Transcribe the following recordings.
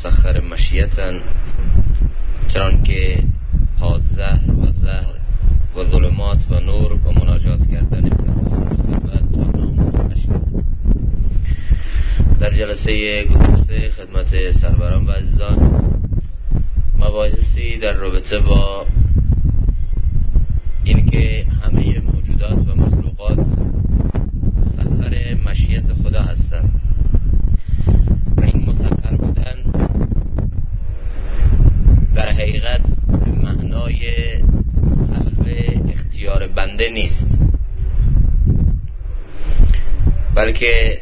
مسخر مشیتن، چنان که پادزهر و زهر و ظلمات و نور و مناجات کردن در جلسه گفتگو خدمت سروران و عزیزان مباحثی در رابطه با اینکه همه موجودات و مخلوقات مسخر مشیت خدا هستند و این مسخر بودن در حقیقت به معنای سلب اختیار بنده نیست، بلکه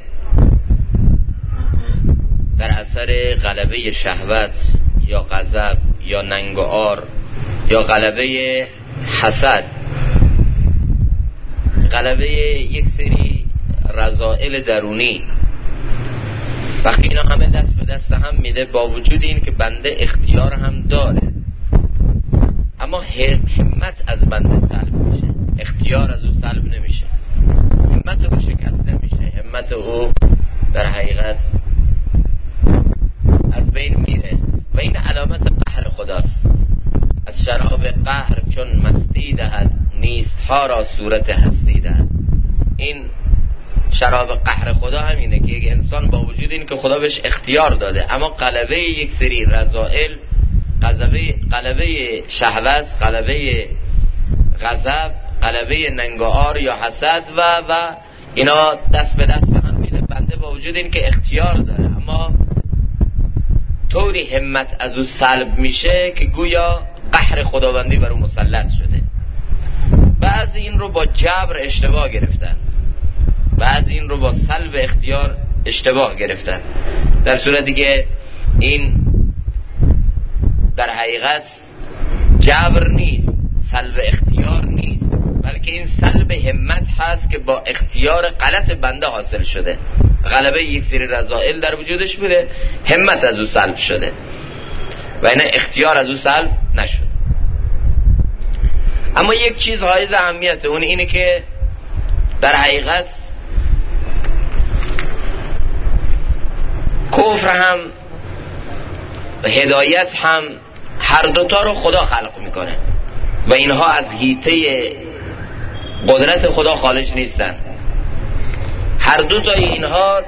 در اثر غلبه شهوت یا غضب یا ننگ و عار یا غلبه حسد، غلبه یک سری رذائل درونی، وقتی اینا همه دست به دست هم میده، با وجود این که بنده اختیار هم داره، اما همت از بنده سلب میشه، اختیار از او سلب نمیشه، همت او شکسته میشه، همت او در حقیقت از بین میره و این علامت قهر خداست. از شراب قهر چون مستی دهد، نیست ها را صورت هستی دهد. این شراب قهر خدا همینه که یک انسان با وجود این که خدا بهش اختیار داده، اما غلبه یک سری رذائل، غلبه شهوت، غلبه غضب، غلبه ننگ و عار یا حسد و اینا دست به دست هم میده بنده، با وجود این که اختیار داره، اما طوری همت از او سلب میشه که گویا قهر خداوندی بر او مسلط شده. بعضی این رو با جبر اشتباه گرفتن، بعضی این رو با سلب اختیار اشتباه گرفتن، در صورتی که این در حقیقت جبر نیست، سلب اختیار نیست، بلکه این سلب همت هست که با اختیار غلط بنده حاصل شده. غلبه یک سری رذائل در وجودش بوده، همت از او سلب شده و این اختیار از او سلب نشد. اما یک چیز حائز اهمیته، اون اینه که در حقیقت کفر هم هدایت هم هر دوتا رو خدا خلق میکنه و اینها از حیطه قدرت خدا خارج نیستن. هر دوتای اینها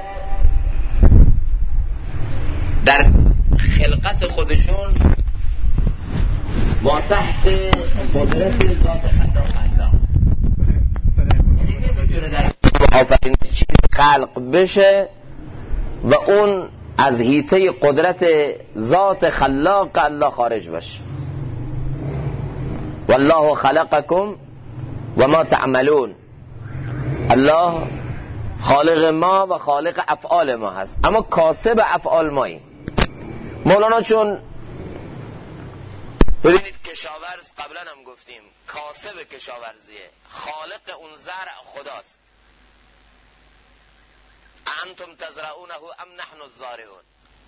در خلقت خودشون با تحت قدرت ذات خدا آفرین چیز خلق بشه و اون از حیطه قدرت ذات خلاق الله خارج بشه. والله خلقکم و ما تعملون، الله خالق ما و خالق افعال ما هست، اما کاسب افعال ماییم. مولانا چون ببینید کشاورز، قبلا هم گفتیم کاسب کشاورزیه، خالق اون زرع خداست. انتم تزرعونه ام نحن الزارعون.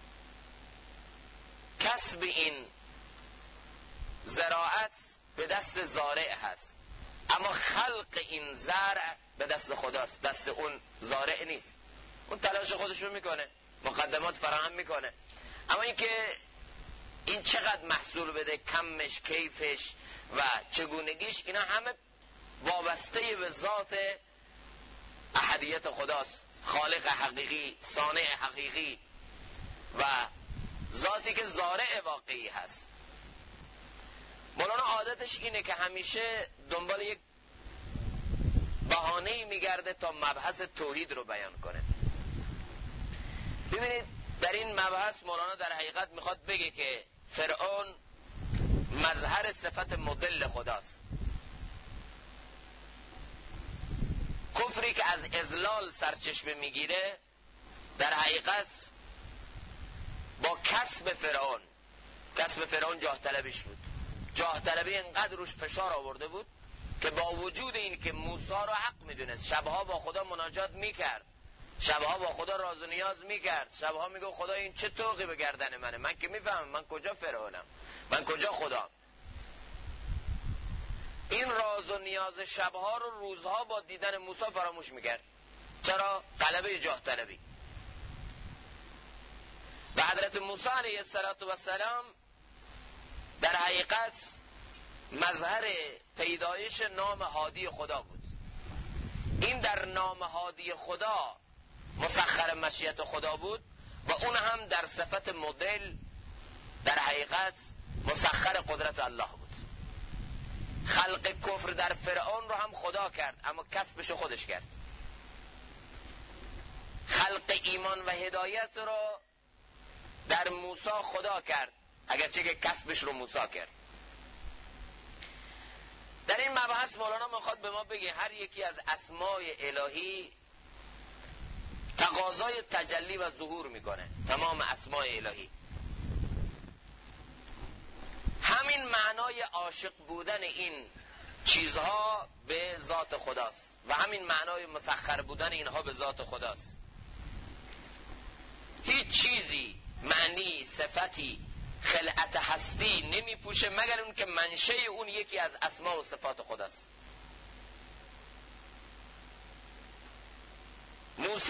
کسب این زراعت به دست زارع هست، اما خلق این زرع به دست خداست، دست اون زارع نیست. اون تلاش خودشون میکنه، مقدمات فراهم میکنه، اما اینکه این چقدر محصول بده، کمش، کیفش و چگونگیش، اینا همه وابسته به ذات احدیت خداست، خالق حقیقی، صانع حقیقی و ذاتی که زارع واقعی هست. مولانا عادتش اینه که همیشه دنبال یک بهانه‌ای میگرده تا مبحث توحید رو بیان کنه. ببینید در این مبحث مولانا در حقیقت میخواد بگه که فرعون مظهر صفت مضل خداست. کفری که از اضلال سرچشمه میگیره در حقیقت با کسب فرعون جاه طلبیش بود. جاه طلبی انقدر روش فشار آورده بود که با وجود این که موسی رو حق میدونست، شبها با خدا مناجات میکرد، شبها با خدا راز و نیاز میکرد، شبها میگه خدا این چه طوقی به گردن منه، من که میفهمم من کجا فرعونم، من کجا خدا. این راز و نیاز شبها رو روزها با دیدن موسی فراموش میکرد. چرا؟ غلبه جاه طلبی. و حضرت موسی علیه السلام در حقیقت مظهر پیدایش نام هادی خدا بود. این در نام هادی خدا مسخر مشیت خدا بود و اون هم در صفت مدل در حقیقت مسخر قدرت الله بود. خلق کفر در فرعون رو هم خدا کرد اما کسبش خودش کرد. خلق ایمان و هدایت رو در موسی خدا کرد اگرچه که کسبش رو موسی کرد. در این مبحث مولانا میخواد به ما بگه هر یکی از اسمای الهی تقاضای تجلی و ظهور میکنه. تمام اسمای الهی همین معنای عاشق بودن این چیزها به ذات خداست و همین معنای مسخر بودن اینها به ذات خداست. هیچ چیزی معنی صفتی خلعت هستی نمی پوشه مگر اون که منشه اون یکی از اسما و صفات خداست. موسی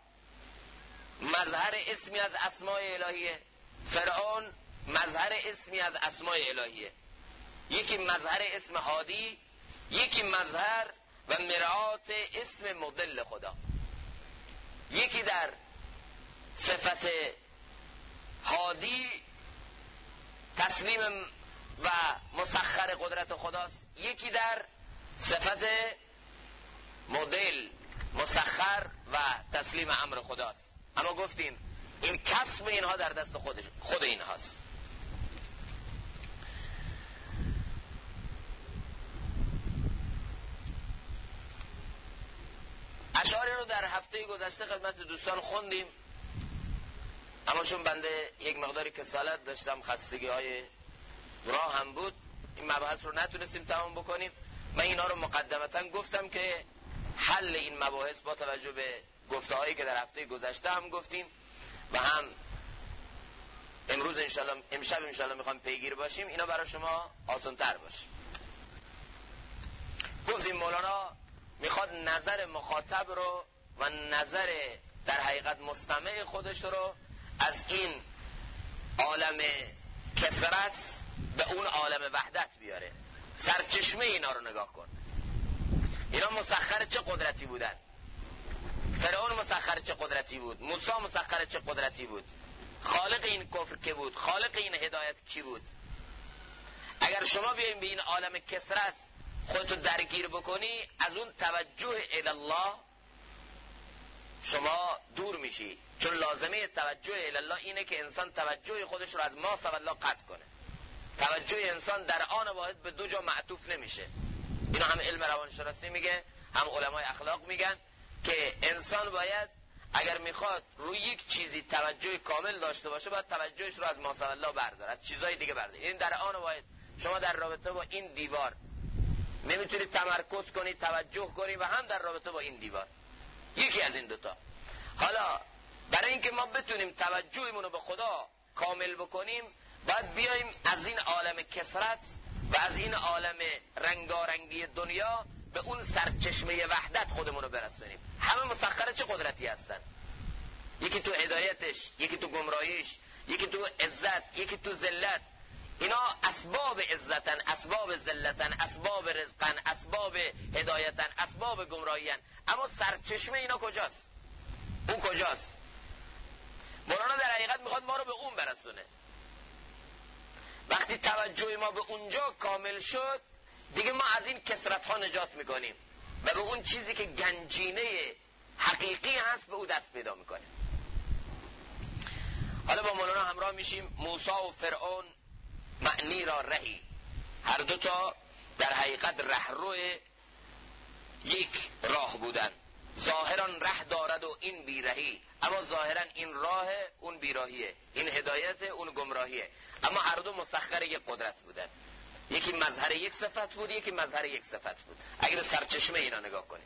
مظهر اسمی از اسمای الهیه، فرعون مظهر اسمی از اسمای الهیه. یکی مظهر اسم هادی، یکی مظهر و مرآت اسم مضل خدا. یکی در صفت هادی تسلیم و مسخر قدرت خداست، یکی در صفت مدل مسخر و تسلیم امر خداست. اما گفتیم این کسب اینها در دست خود اینهاست. اشعاری رو در هفته گذشته خدمت دوستان خوندیم، اما چون بنده یک مقداری کسالت داشتم، خستگی های راه هم بود، این مباحث رو نتونستیم تمام بکنیم. من اینا رو مقدمتا گفتم که حل این مباحث با توجه به گفته هایی که در هفته گذشته هم گفتیم و هم امروز امشب انشالله میخوام پیگیر باشیم، اینا برای شما آسان تر باشه. گفتیم مولانا میخواد نظر مخاطب رو و نظر در حقیقت مستمع خودش رو از این عالم کثرت به اون عالم وحدت بیاره. سرچشمه اینا رو نگاه کن. اینا مسخر چه قدرتی بودن؟ فرعون مسخر چه قدرتی بود؟ موسی مسخر چه قدرتی بود؟ خالق این کفر که بود؟ خالق این هدایت کی بود؟ اگر شما بیاییم به این عالم کثرت خودتو درگیر بکنی، از اون توجه الله شما دور میشی، چون لازمه توجه الله اینه که انسان توجه خودش رو از ما سوى الله قطع کنه. توجه انسان در آن واحد به دو جا معطوف نمیشه. اینو هم علم روانشناسی میگه، هم علمای اخلاق میگن که انسان باید اگر میخواد روی یک چیزی توجه کامل داشته باشه باید توجهش رو از ما سوى الله برداره، از چیزای دیگه برداره. این در آن واحد شما در رابطه با این دیوار نمیتونید تمرکز کنی، توجه کنی، و هم در رابطه با این دیوار، یکی از این دوتا. حالا برای اینکه ما بتونیم توجهمون رو به خدا کامل بکنیم باید بیایم از این عالم کثرت و از این عالم رنگارنگی دنیا به اون سرچشمه وحدت خودمون رو برسونیم. همه مسخر چه قدرتی هستن؟ یکی تو هدایتش، یکی تو گمراهیش، یکی تو عزت، یکی تو ذلت. اینا اسباب عزتن، اسباب ذلتن، اسباب رزقن، اسباب هدایتن، اسباب گمراهیان، اما سرچشمه اینا کجاست؟ اون کجاست؟ مولانا در حقیقت میخواد ما رو به اون برسونه. وقتی توجه ما به اونجا کامل شد دیگه ما از این کثرت ها نجات میکنیم و به اون چیزی که گنجینه حقیقی هست به او دست پیدا میکنیم. حالا با مولانا همراه میشیم. موسی و فرعون معنی را رهی، هر دوتا در حقیقت رهرو یک راه بودن. ظاهرا ره دارد و این بیرهی، اما ظاهرا این راه اون بیراهیه، این هدایت اون گمراهیه، اما هر دو مسخر یک قدرت بودن. یکی مظهر یک صفت بود، یکی مظهر یک صفت بود. اگر سرچشمه اینا نگاه کنیم،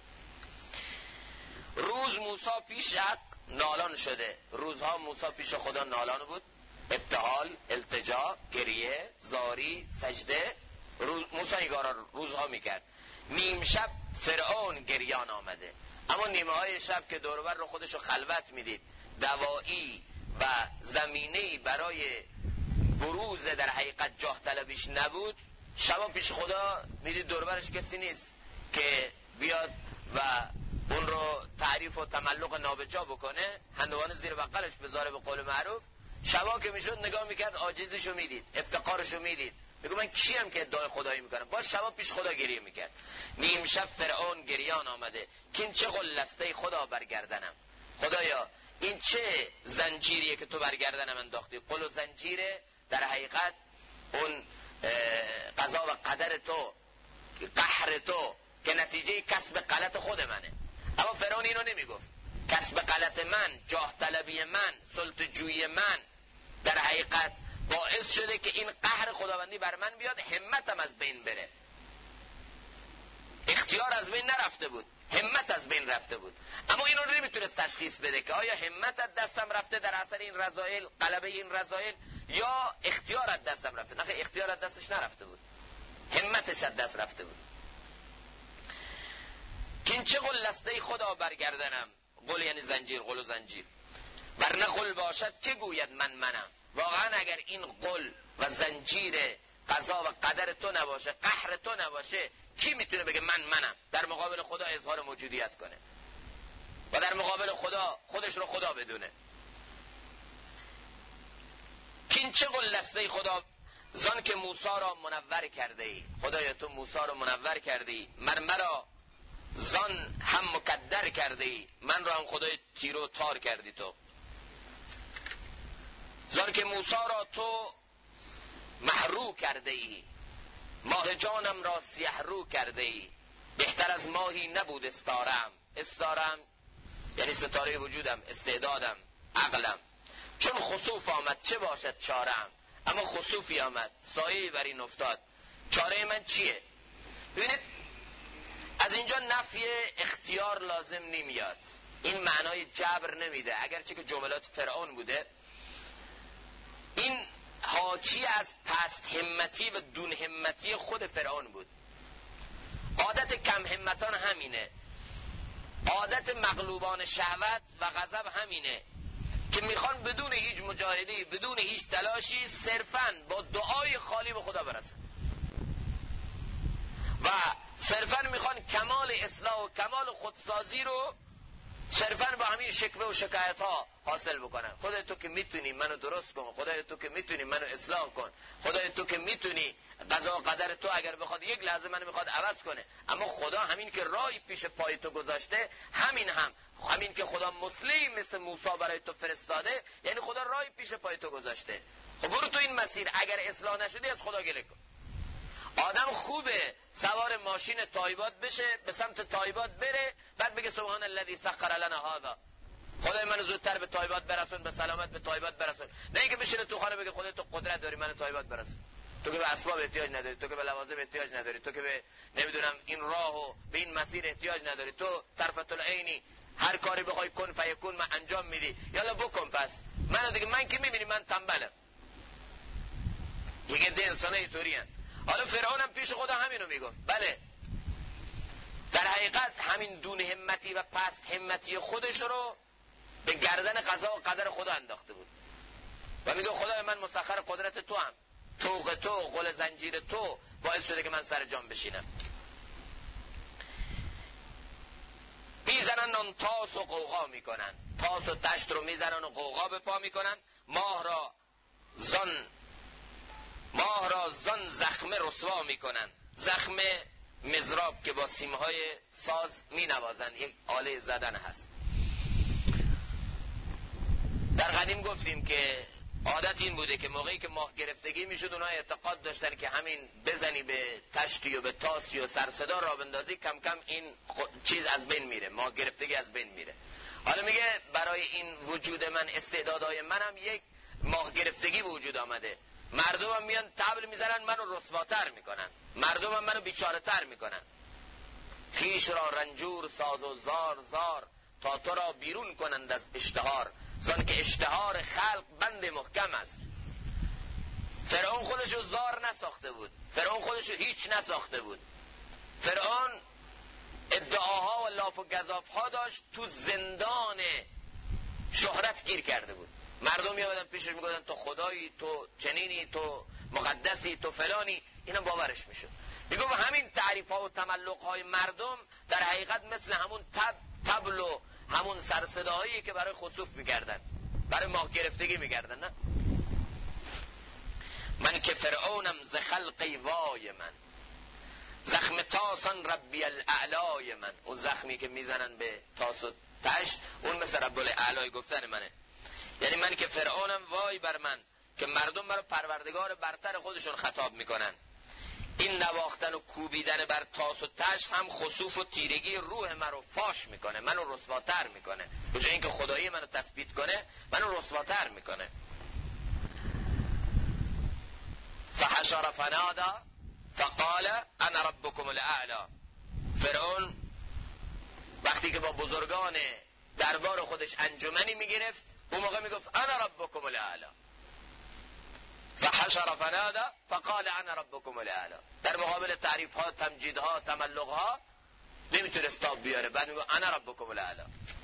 روز موسی پیش حق نالان شده. روزها موسی پیش خدا نالان بود، ابتهال، التجا، گریه، زاری، سجده. موسی نگارا روزها میکرد. نیم شب فرعون گریان آمده، اما نیمه های شب که دوربر رو خودشو خلوت میدید، دوایی و زمینه‌ای برای بروز در حقیقت جاه طلبیش نبود، شبا پیش خدا میدید دوربرش کسی نیست که بیاد و اون رو تعریف و تملق نابجا بکنه، هندوانه زیر بغلش بذاره به قول معروف. شبا که میشد نگاه میکرد، عاجزیشو میدید، افتقارشو میدید، میگه من کیم که ادعای خدایی میکنم. باز شبا پیش خدا گریه میکرد. نیم شب فرعون گریان آمده که این چه غلسته خدا برگردنم، خدایا این چه زنجیریه که تو برگردنم انداختی. قل و زنجیره در حقیقت اون قضا و قدر تو، قهر تو که نتیجه کسب غلط خود منه. اما فرعون اینو نمیگفت. کسب غلط من، جاه طلبی من، سلطه جویی من در حقیقت باعث شده که این قهر خداوندی بر من بیاد، همتم از بین بره. اختیار از بین نرفته بود، همت از بین رفته بود. اما اینو نمیتونست تشخیص بده که آیا همت از دستم رفته در اثر این رذایل، غلبه این رذایل، یا اختیار از دستم رفته. نه، اختیار از دستش نرفته بود، همتش از دست رفته بود. که این چه غلسته خدا برگردنم. قل یعنی زنجیر، قل و زنجیر. ورنه قل باشد که گوید منم. واقعا اگر این قل و زنجیر قضا و قدر تو نباشه، قهر تو نباشه، کی میتونه بگه منم در مقابل خدا اظهار موجودیت کنه و در مقابل خدا خودش رو خدا بدونه؟ کین چه غلسته خدا زان که موسی را منور کرده ای. خدایا تو موسی را منور کرده ای، مرا زان هم مکدر کرده ای، من را هم خدای تیر و تار کردی تو. زان که موسی را تو محرو کرده ای، ماه جانم را سیه رو کرده ای. بهتر از ماهی نبود استارم یعنی ستاره وجودم، استعدادم، عقلم. چون خسوف آمد چه باشد چارم. اما خسوفی آمد، سایه‌ای بر این افتاد، چاره من چیه؟ ببینید از اینجا نفی اختیار لازم نمیاد، این معنای جبر نمیده، اگرچه که جملات فرعون بوده. این حاکی از پست همتی و دون همتی خود فرعون بود. عادت کم همتان همینه، عادت مغلوبان شهوت و غضب همینه که میخوان بدون هیچ مجاهده، بدون هیچ تلاشی، صرفاً با دعای خالی به خدا برسن و صرفاً میخوان کمال اصلاح و کمال خودسازی رو صرفاً با همین شکوه و شکایت ها حاصل بکنن. خدای تو که میتونی منو درست کن، خدای تو که میتونی منو اصلاح کن، خدای تو که میتونی قضا و قدر تو اگر بخواد یک لحظه منو میخواد عوض کنه. اما خدا همین که راهی پیش پای تو گذاشته، همین که خدا مسلمی مثل موسی برای تو فرستاده، یعنی خدا راهی پیش پای تو گذاشته. خب برو تو این مسیر، اگر اصلاح نشدی از خدا گله کن. آدم خوبه سوار ماشین تایبات بشه، به سمت تایبات بره، بعد بگه سبحان الذی سخر لنا هذا، خدای منو زودتر به تایبات برسون، به سلامت به تایبات برسون. نه اینکه بشینه تو خانه بگه خدای تو قدرت داری منو تایبات برسون، تو که به اسباب احتیاج نداری، تو که به لوازم احتیاج نداری، تو که به نمیدونم این راه و به این مسیر احتیاج نداری، تو طرفت العینی، هر کاری بخوای کن فیکون من انجام میدی، یالا بکن. پس من که میبینی من تنبلم. یه عده انسانه اینطورین. حالا فرعون هم پیش خدا همینو میگفت. بله، در حقیقت همین دون همتی و پست همتی خودش رو به گردن قضا و قدر خدا انداخته بود و میگه خدای من مسخر قدرت تو هم، طوق تو، قل زنجیر تو باعث شده که من سر جام بشینم. میزنن اون تاس و قوقا میکنن، تاس و تشت رو میزنن و قوقا به پا میکنن. ماه را زان زخمه رسوا میکنن. زخم مزراب که با سیمهای ساز مینوازن، یک آله زدن هست. در قدیم گفتیم که عادت این بوده که موقعی که ماه گرفتگی میشد، اونها اعتقاد داشتن که همین بزنی به تشتی و به تاسی و سرصدا را بندازی، کم کم این چیز از بین میره، ماه گرفتگی از بین میره. حالا میگه برای این وجود من، استعدادهای منم یک ماه گرفتگی به وجود آمده. مردم هم میان طبل میزنن، منو رسواتر میکنن، مردم هم منو بیچاره تر میکنن. خیش را رنجور ساز و زار تا تو را بیرون کنند از اشتهار، زن که اشتهار خلق بند محکم است. فرعون خودشو زار نساخته بود، فرعون خودشو هیچ نساخته بود. فرعون ادعاها و لاف و گزافها داشت، تو زندان شهرت گیر کرده بود. مردم میآمدن پیشش میگفتن تو خدایی، تو چنینی، تو مقدسی، تو فلانی، اینا باورش میشد. میگم همین تعریف ها و تملق های مردم در حقیقت مثل همون طبل و همون سرصداهایی که برای خسوف میکردن، برای ماه گرفتگی میکردن. نه، من که فرعونم ز خلقی وای من، زخم تاسان ربی الاعلای من. اون زخمی که میزنن به تاس و تش، اون مثل رب الاعلای گفتن منه. یعنی من که فرعونم وای بر من که مردم برای پروردگار برتر خودشون خطاب میکنن. این نواختن و کوبیدن بر تاس و تش هم خسوف و تیرگی روح منو فاش میکنه، منو رسواتر میکنه. به جای اینکه خدایی منو تثبیت کنه، منو رسواتر میکنه. فحشر فنادا فقال انا ربكم الاعلى. فرعون وقتی که با بزرگان دربار خودش انجمنی میگرفت، اون موقع میگفت انا ربكم الاعلى. فحشر فنادا فقال انا ربكم الاعلى. در مقابل تعریف ها، تمجید ها، تملق ها نمیتونست تاب بیاره، بعد میگه انا ربكم الاعلى.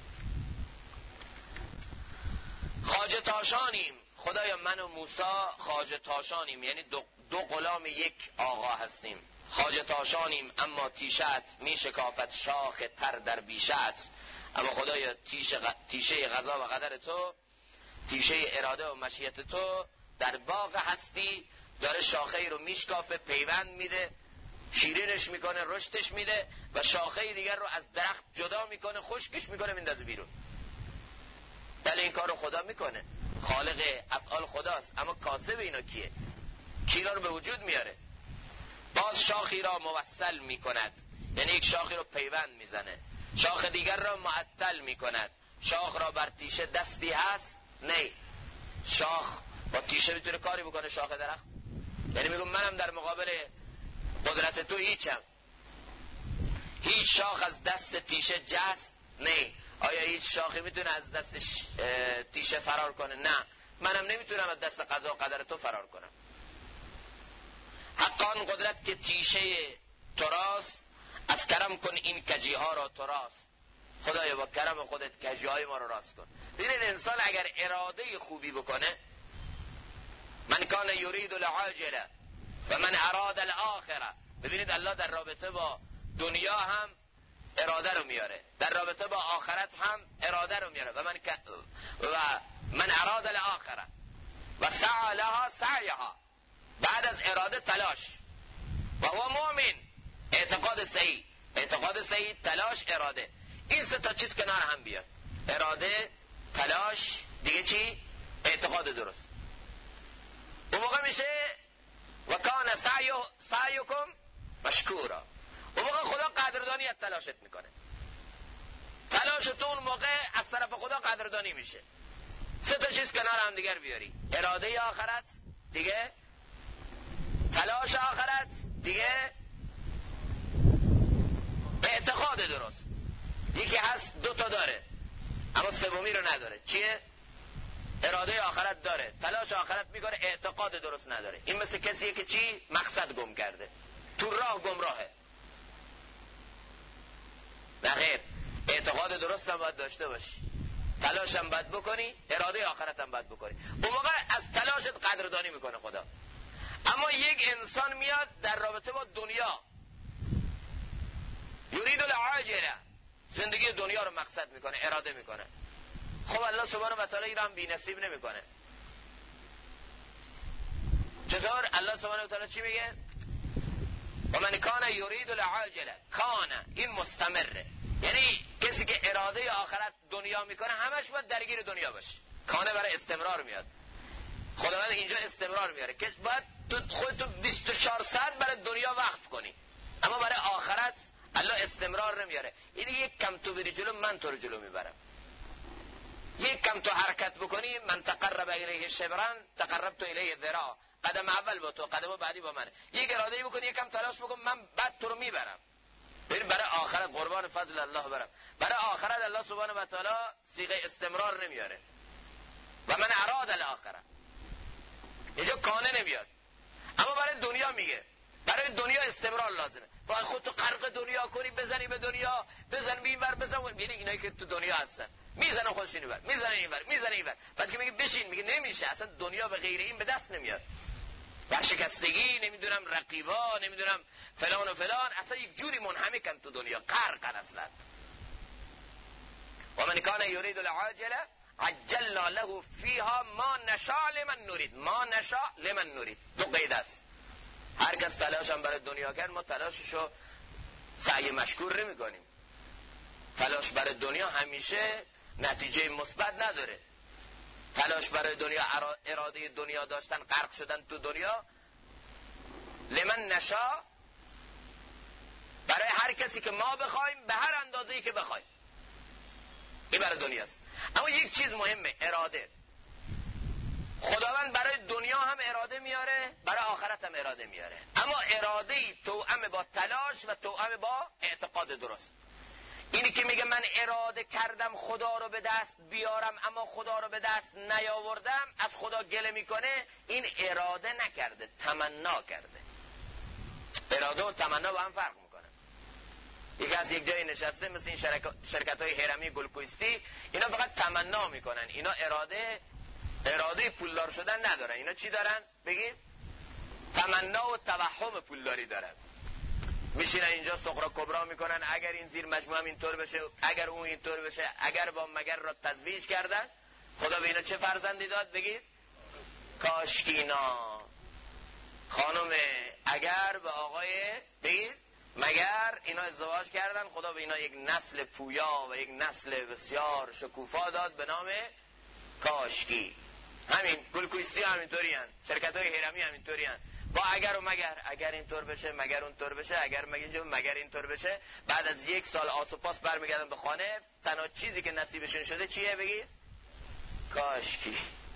خواجه تاشانیم، خدایا من و موسی خواجه تاشانیم، یعنی دو غلام یک آقا هستیم. خواجه تاشانیم اما تیشت می شکافت شاخ تر در بیشت. اما خدایا تیشه غضا و قدر تو، تیشه اراده و مشیت تو در باغ هستی داره شاخه ای رو میشکافه، پیوند میده، شیرینش میکنه، رشدش میده و شاخه دیگر رو از درخت جدا میکنه، خشکش میکنه، میندازه بیرون. بله این کار رو خدا میکنه، خالق افعال خداست. اما کاسب اینا کیه؟ کی رو به وجود میاره؟ باز شاخی را موصل میکند، یعنی یک شاخی رو پیوند میزنه، شاخ دیگر را معطل میکند. شاخ را بر تیشه دستی هست؟ نه. شاخ با تیشه میتونه کاری بکنه شاخ درخت؟ یعنی میگم منم در مقابل قدرت تو هیچم. هیچ شاخ از دست تیشه جست؟ نه. آیا هیچ شاخی میتونه از دست تیشه فرار کنه؟ نه. منم نمیتونم از دست قضا و قدر تو فرار کنم. حقان قدرت که تیشه تراست، از کرم کن این کجی ها را تراست. خدایا با کرم خودت کجی های ما رو راست کن. ببینید انسان اگر اراده خوبی بکنه، من کان یرید العاجله و من اراد الاخره. ببینید الله در رابطه با دنیا هم اراده رو میاره، در رابطه با آخرت هم اراده رو میاره. و من اراد الاخره و سعی لها سعیها، بعد از اراده تلاش. و هو مؤمن، اعتقاد صحیح، اعتقاد صحیح، تلاش، اراده. این سه تا چیز کنار هم بیاد، اراده، تلاش، دیگه چی؟ اعتقاد درست. اون موقع میشه و کان سعیکم مشکورا. اون موقع خدا قدردانی از تلاشت میکنه. تلاش تو اون موقع از طرف خدا قدردانی میشه. سه تا چیز کنار هم دیگر بیاری، اراده آخرت، دیگه تلاش آخرت، دیگه اعتقاد درست. یکی هست دو تا داره اما سومی رو نداره. چیه؟ اراده آخرت داره، تلاش آخرت میکنه، اعتقاد درست نداره. این مثل کسیه که چی؟ مقصد گم کرده، تو راه گمراهه. نه خیر، اعتقاد درست هم باید داشته باشی، تلاش هم باید بکنی، اراده آخرت هم باید بکنی. اون موقع از تلاشت قدردانی میکنه خدا. اما یک انسان میاد در رابطه با دنیا، یرید العاجله، زندگی دنیا رو مقصد میکنه، اراده میکنه. خب الله سبحانه و تعالی این رو هم بی نصیب نمیکنه. چطور؟ الله سبحانه و تعالی چی میگه؟ و من کان یرید العاجله، کان این مستمره، یعنی کسی که اراده آخرت دنیا میکنه همش باید درگیر دنیا باشه. کانه برای استمرار میاد، خداوند اینجا استمرار میاره که باید تو خودتو 24 ساعت برای دنیا وقف کنی، اما برای آخرت الله استمرار نمیاره. این یک کم تو بری جلو، من تو رو جلو میبرم. یک کم تو حرکت بکنی، من تقرب الیه شبرا تقربت الیه ذراع، قدم اول با تو، قدم بعدی با منه. یک اراده بکنی، یک کم تلاش بکن، من بعد تو رو میبرم. ببین برای آخرت قربان فضل الله برم. برای آخرت الله سبحانه و تعالی صیغه استمرار نمیاره. و من اراد الاخره، اینجا کانه نمیاد. اما برای دنیا میگه، برای دنیا استمرار لازمه. باید خودتو غرق دنیا کنی، بزنی به دنیا، بزن اینور بزن. ببین اینایی که تو دنیا هستن میزنن خودش اینور، میزنن اینور، میزنن اینور، بعد که میگه بشین میگه نمیشه، اصلا دنیا به غیر این به دست نمیاد. ورشکستگی، نمیدونم رقیبا، نمیدونم فلان و فلان، اصلا یک جوری منهمکن تو دنیا، غرقن اصلا. و من کان یرید العاجله عجلنا له فیها ما نشاء لمن نرید. ما نشاء لمن نرید دو قید است. هر کس تلاش هم برای دنیا کرد ما تلاششو سعی مشکور نمی کنیم. تلاش برای دنیا همیشه نتیجه مثبت نداره. تلاش برای دنیا، اراده دنیا داشتن، غرق شدن تو دنیا، لمن نشاء، برای هر کسی که ما بخوایم به هر اندازه‌ای که بخوایم، این برای دنیاست. اما یک چیز مهمه، اراده. خداوند برای دنیا هم اراده میاره، برای آخرت هم اراده میاره، اما اراده‌ای توأم با تلاش و توأم با اعتقاد درست. اینی که میگه من اراده کردم خدا رو به دست بیارم اما خدا رو به دست نیاوردم، از خدا گله میکنه، این اراده نکرده، تمنا کرده. اراده و تمنا با هم فرق میکنه. یکی از یک جای نشسته مثل این شرکت‌های هرمی گلکویستی، اینا فقط تمنا میکنن، اینا اراده پولدار شدن ندارن. اینا چی دارن؟ بگید تمنا و توهم پولداری دارن. میشینن اینجا سغرا کبرا میکنن، اگر این زیر مجموعه هم اینطور بشه، اگر اون اینطور بشه، اگر با مگر را تزویج کردن. خدا به اینا چه فرزندی داد؟ بگید کاشکینا. خانم اگر به آقای بگید مگر اینا ازدواج کردن، خدا به اینا یک نسل پویا و یک نسل بسیار شکوفا داد به نام کاشکی. همین گلکویستی همینطوری هن، شرکت های هرمی همینطوری هن، با اگر و مگر، اگر اینطور بشه مگر اونطور بشه، اگر مگر اینطور بشه. بعد از یک سال آس و پاس برمیگردن به خانه، تنها چیزی که نصیبشون شده چیه؟ بگید کاشکی.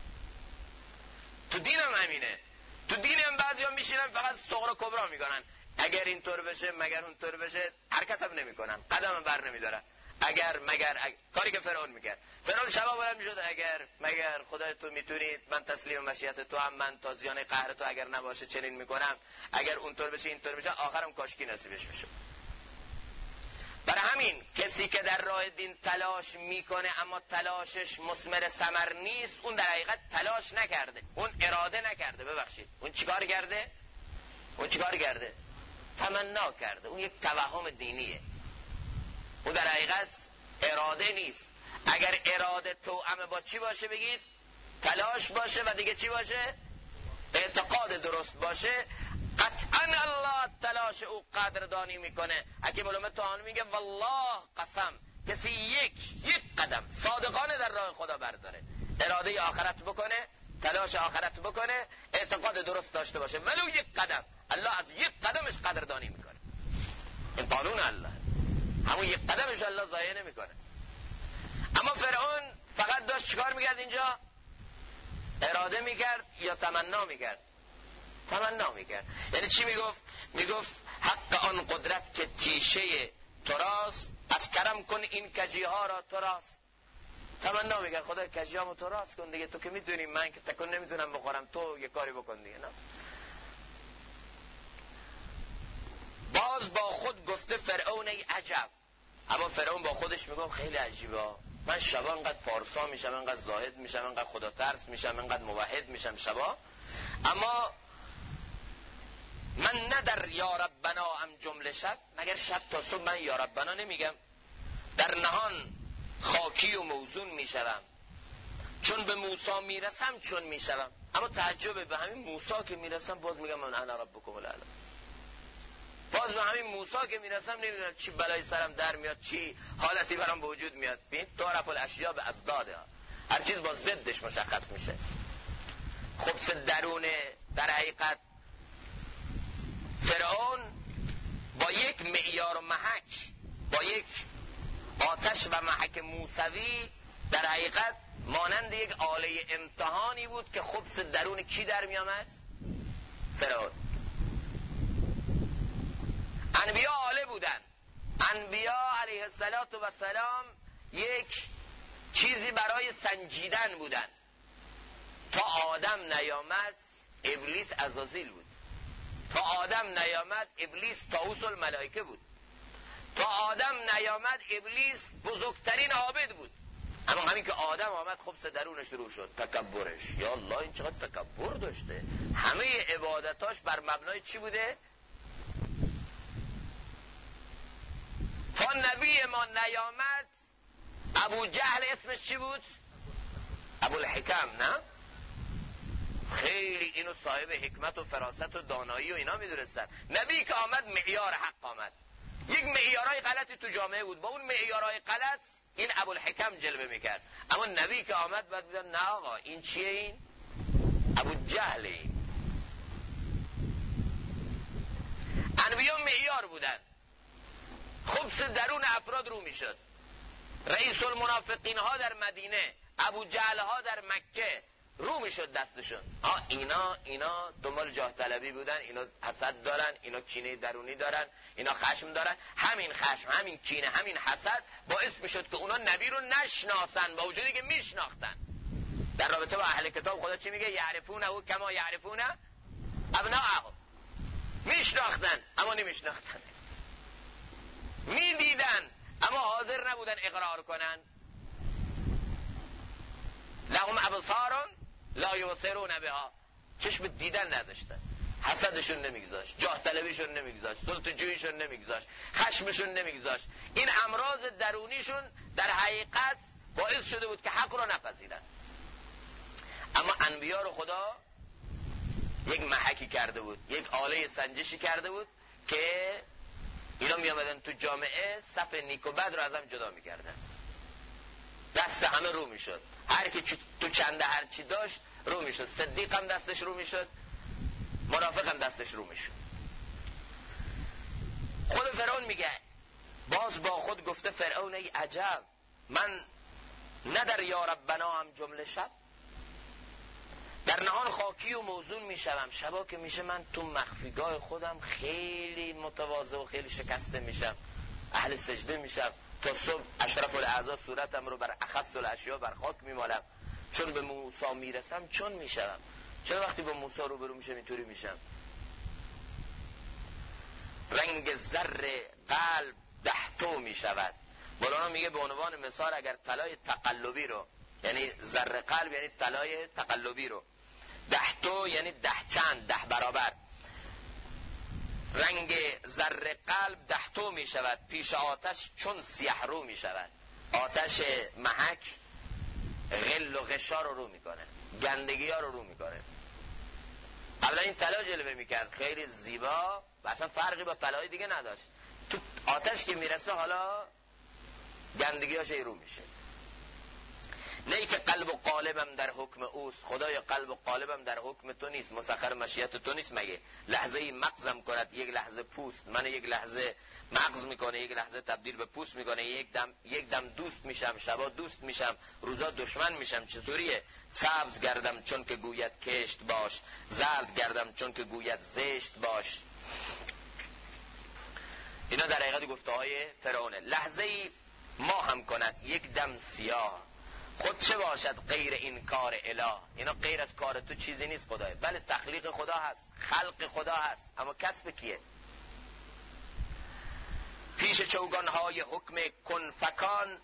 تو دین هم همینه. تو دین هم بعضی هم میشینن فقط صغرا کبرا میکنن، اگر اینطور بشه مگر اونطور بشه، حرکت هم نمیکنن، قدم هم بر نمیدارن. اگر مگر کاری که فرعون میکرد. فرعون شبا بلند میشد اگر مگر خدای تو میتونید، من تسلیم مشیت تو هم، من تازیانه قهر تو اگر نباشه چنین میکنم، اگر اونطور بشه اینطور بشه، آخرم کاشکی نصیبش میشه. برای همین کسی که در راه دین تلاش میکنه اما تلاشش مثمر ثمر نیست، اون در حقیقت تلاش نکرده، اون اراده نکرده. ببخشید اون چیکار کرده؟ اون چیکار کرده؟ تمنا کرده. اون یک توهم دینیه، اون در حقیقت اراده نیست. اگر اراده توأم با چی باشه؟ بگید تلاش باشه و دیگه چی باشه؟ اعتقاد درست باشه، قطعا الله تلاش او قدردانی میکنه. حکیم علامه طحاوی میگه والله قسم، کسی یک قدم صادقانه در راه خدا برداره، اراده آخرت بکنه، تلاش آخرت بکنه، اعتقاد درست داشته باشه، ولو یک قدم، الله از یک قدمش قدردانی میکنه. این قانون الله، همون یک قدمش الله ضایع نمیکنه. اما فرعون فقط داشت چیکار میکرد اینجا؟ اراده میکرد یا تمنا میکرد؟ تمنا میکرد. یعنی چی میگفت؟ میگفت حق آن قدرت که تیشه تراست، از کرم کن این کجی ها را تراست. تمنا میکرد خدا کجی هامو تراست کن دیگه، تو که میدونی من که تکن نمیتونم بخورم، تو یه کاری بکن دیگه. نه، باز با خود گفته فرعون ای عجب. اما فرعون با خودش میگفت خیلی عجیبه، من شبا انقدر پارسا میشم، انقدر زاهد میشم، انقدر خدا ترس میشم، انقدر موحد میشم شبا، اما من نه در یا ربنا ام جمله شب، مگر شب تا صبح من یا ربنا نمیگم، در نهان خاکی و موزون میشم، چون به موسی میرسم چون میشم. اما تعجبه، به همین موسی که میرسم باز میگم من انا ربکم الاعلی. باز به همین موسی که میرسم نمیدونم چی بلای سرم در میاد، چی حالتی برام به وجود میاد. ببین تعرف الاشیاء بازدادها، هر چیز با ضدش مشخص میشه. خبث درونه در حقیقت فرعون با یک معیار و محک، با یک آتش و محک موسوی، در حقیقت مانند یک آله امتحانی بود که خبث درون کی در میامد؟ فرعون. انبیا آله بودن، انبیا علیه السلام یک چیزی برای سنجیدن بودن. تا آدم نیامد ابلیس عزازیل بود. تا آدم نیامد ابلیس طاووس الملائکه بود. تا آدم نیامد ابلیس بزرگترین عابد بود. اما همین که آدم آمد خبث درونش شروع شد، تکبرش. یا الله این چقدر تکبر داشته. همه عبادتاش بر مبنای چی بوده؟ تا نبی ما نیامد ابو جهل اسمش چی بود؟ ابوالحکم. نه خیلی اینو صاحب حکمت و فراست و دانایی و اینا میدونستن. نبی که آمد معیار حق آمد. یک معیارهای غلطی تو جامعه بود، با اون معیارهای غلط این ابوالحکم جلوه میکرد. اما نبی که آمد بعد میگن نه آقا این چیه؟ این ابو جهل. این انبیا معیار بودن. خبث درون افراد رو میشد. رئیس المنافقین ها در مدینه، ابو جهل ها در مکه رو میشد دستشون. اینا دنبال جاه طلبی بودن، اینا حسد دارن، اینا کینه درونی دارن، اینا خشم دارن. همین خشم، همین کینه، همین حسد باعث میشد که اونا نبی رو نشناسن با وجودی که میشناختن. در رابطه با اهل کتاب خدا چی میگه؟ یعرفونه او کما یعرفونه ابناءهم. میشناختن اما نمیشناختن، میدیدن اما حاضر نبودن اقرار کنن. لهم ابصار لا یبصرون بها، چشم دیدن نداشتن، حسدشون نمیگذاشت، جاه طلبیشون نمیگذاشت، سلطه‌جوییشون نمیگذاشت، خشمشون نمیگذاشت. این امراض درونیشون در حقیقت باعث شده بود که حق رو نپذیرن. اما انبیا رو خدا یک محکی کرده بود، یک آله سنجشی کرده بود که اینا می آمدن تو جامعه صف نیک و بد رو از هم جدا می کردن. دست همه رو می شد، هر کی تو چنده هر چی داشت رو می شد. صدیق هم دستش رو می شد، منافق هم دستش رو می شد. خود فرعون میگه، باز با خود گفته فرعون ای عجب، من نه در یا ربنا هم جمله شب، در نهان خاکی و موزون میشم. شبا که میشه من تو مخفیگاه خودم خیلی متواضع و خیلی شکسته میشم، اهل سجده میشم. تا صبح اشرف الاعضاء صورتم رو بر اخص الاشیاء بر خاک میمالم. چون به موسی میرسم چون میشم. چون وقتی با موسی روبرو میشم اینطوری میشم. رنگ زر قلب 10 تو میشود. مولانا میگه به عنوان مثال اگر طلای تقلبی رو، یعنی زر قلب یعنی طلای تقلبی رو، 10 تو یعنی 10 چند، 10 برابر. رنگ زر قلب 10 تو می شود، پیش آتش چون سیه رو می شود. آتش محک غل و غشا رو میکنه، گندگی ها رو میکنه. قبلا این طلا جلوه میکرد خیلی زیبا و اصلا فرقی با طلای دیگه نداشت. تو آتش که میرسه حالا گندگی هاش رو میشه. نه که قلب و قالبم در حکم اوست. خدایا قلب و قالبم در حکم تو نیست، مسخر مشیت تو نیست. مگه لحظه ای مغزم کند یک لحظه پوست، من یک لحظه مغز میکنه، یک لحظه تبدیل به پوست میکنه. یک دم دوست میشم، شبا دوست میشم، روزا دشمن میشم. چطوریه؟ سبز گردم چون که گوید کشت باش، زرد گردم چون که گوید زشت باش. اینا در حقیقت گفته های فرعونه. لحظه ای ما هم کند یک دم سیاه، خود چه باشد غیر این کار اله. اینا غیر از کار تو چیزی نیست خدای. بله تخلیق خدا هست، خلق خدا هست، اما کسب کیه؟ پیش چوگانهای حکم کن فکان،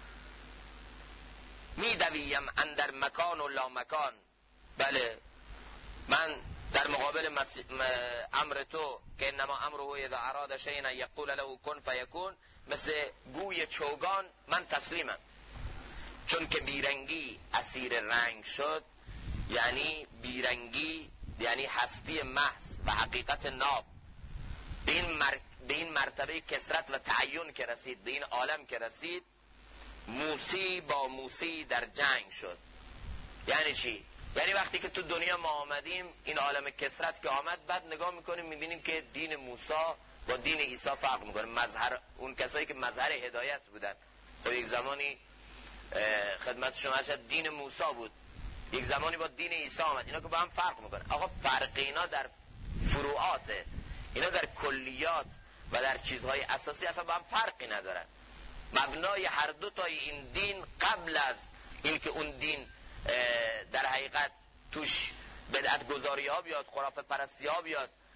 میدویم اندر مکان و لا مکان. بله من در مقابل امر تو که انما امره اذا اراد شیئا یقول له کن فیکون، مثل گوی چوگان من تسلیمم. چون که بیرنگی اسیر رنگ شد، یعنی بیرنگی یعنی هستی محض و حقیقت ناب. به این مرتبه کثرت و تعین که رسید، به این عالم که رسید، موسی با موسی در جنگ شد. یعنی چی؟ یعنی وقتی که تو دنیا ما آمدیم، این عالم کثرت که آمد، بعد نگاه میکنیم میبینیم که دین موسی با دین عیسی فرق میکنه. مظهر اون کسایی که مظهر هدایت بودن، خب یک زمانی خدمت شما شد دین موسی بود، یک زمانی با دین عیسی آمد. اینا که با هم فرق میکنه. آقا فرق اینا در فروعاته، اینا در کلیات و در چیزهای اساسی اصلا با هم فرقی ندارن. مبنای هر دو تای این دین قبل از اینکه اون دین در حقیقت توش بدعت گذاری ها بیاد، خرافه پرستی ها بیاد،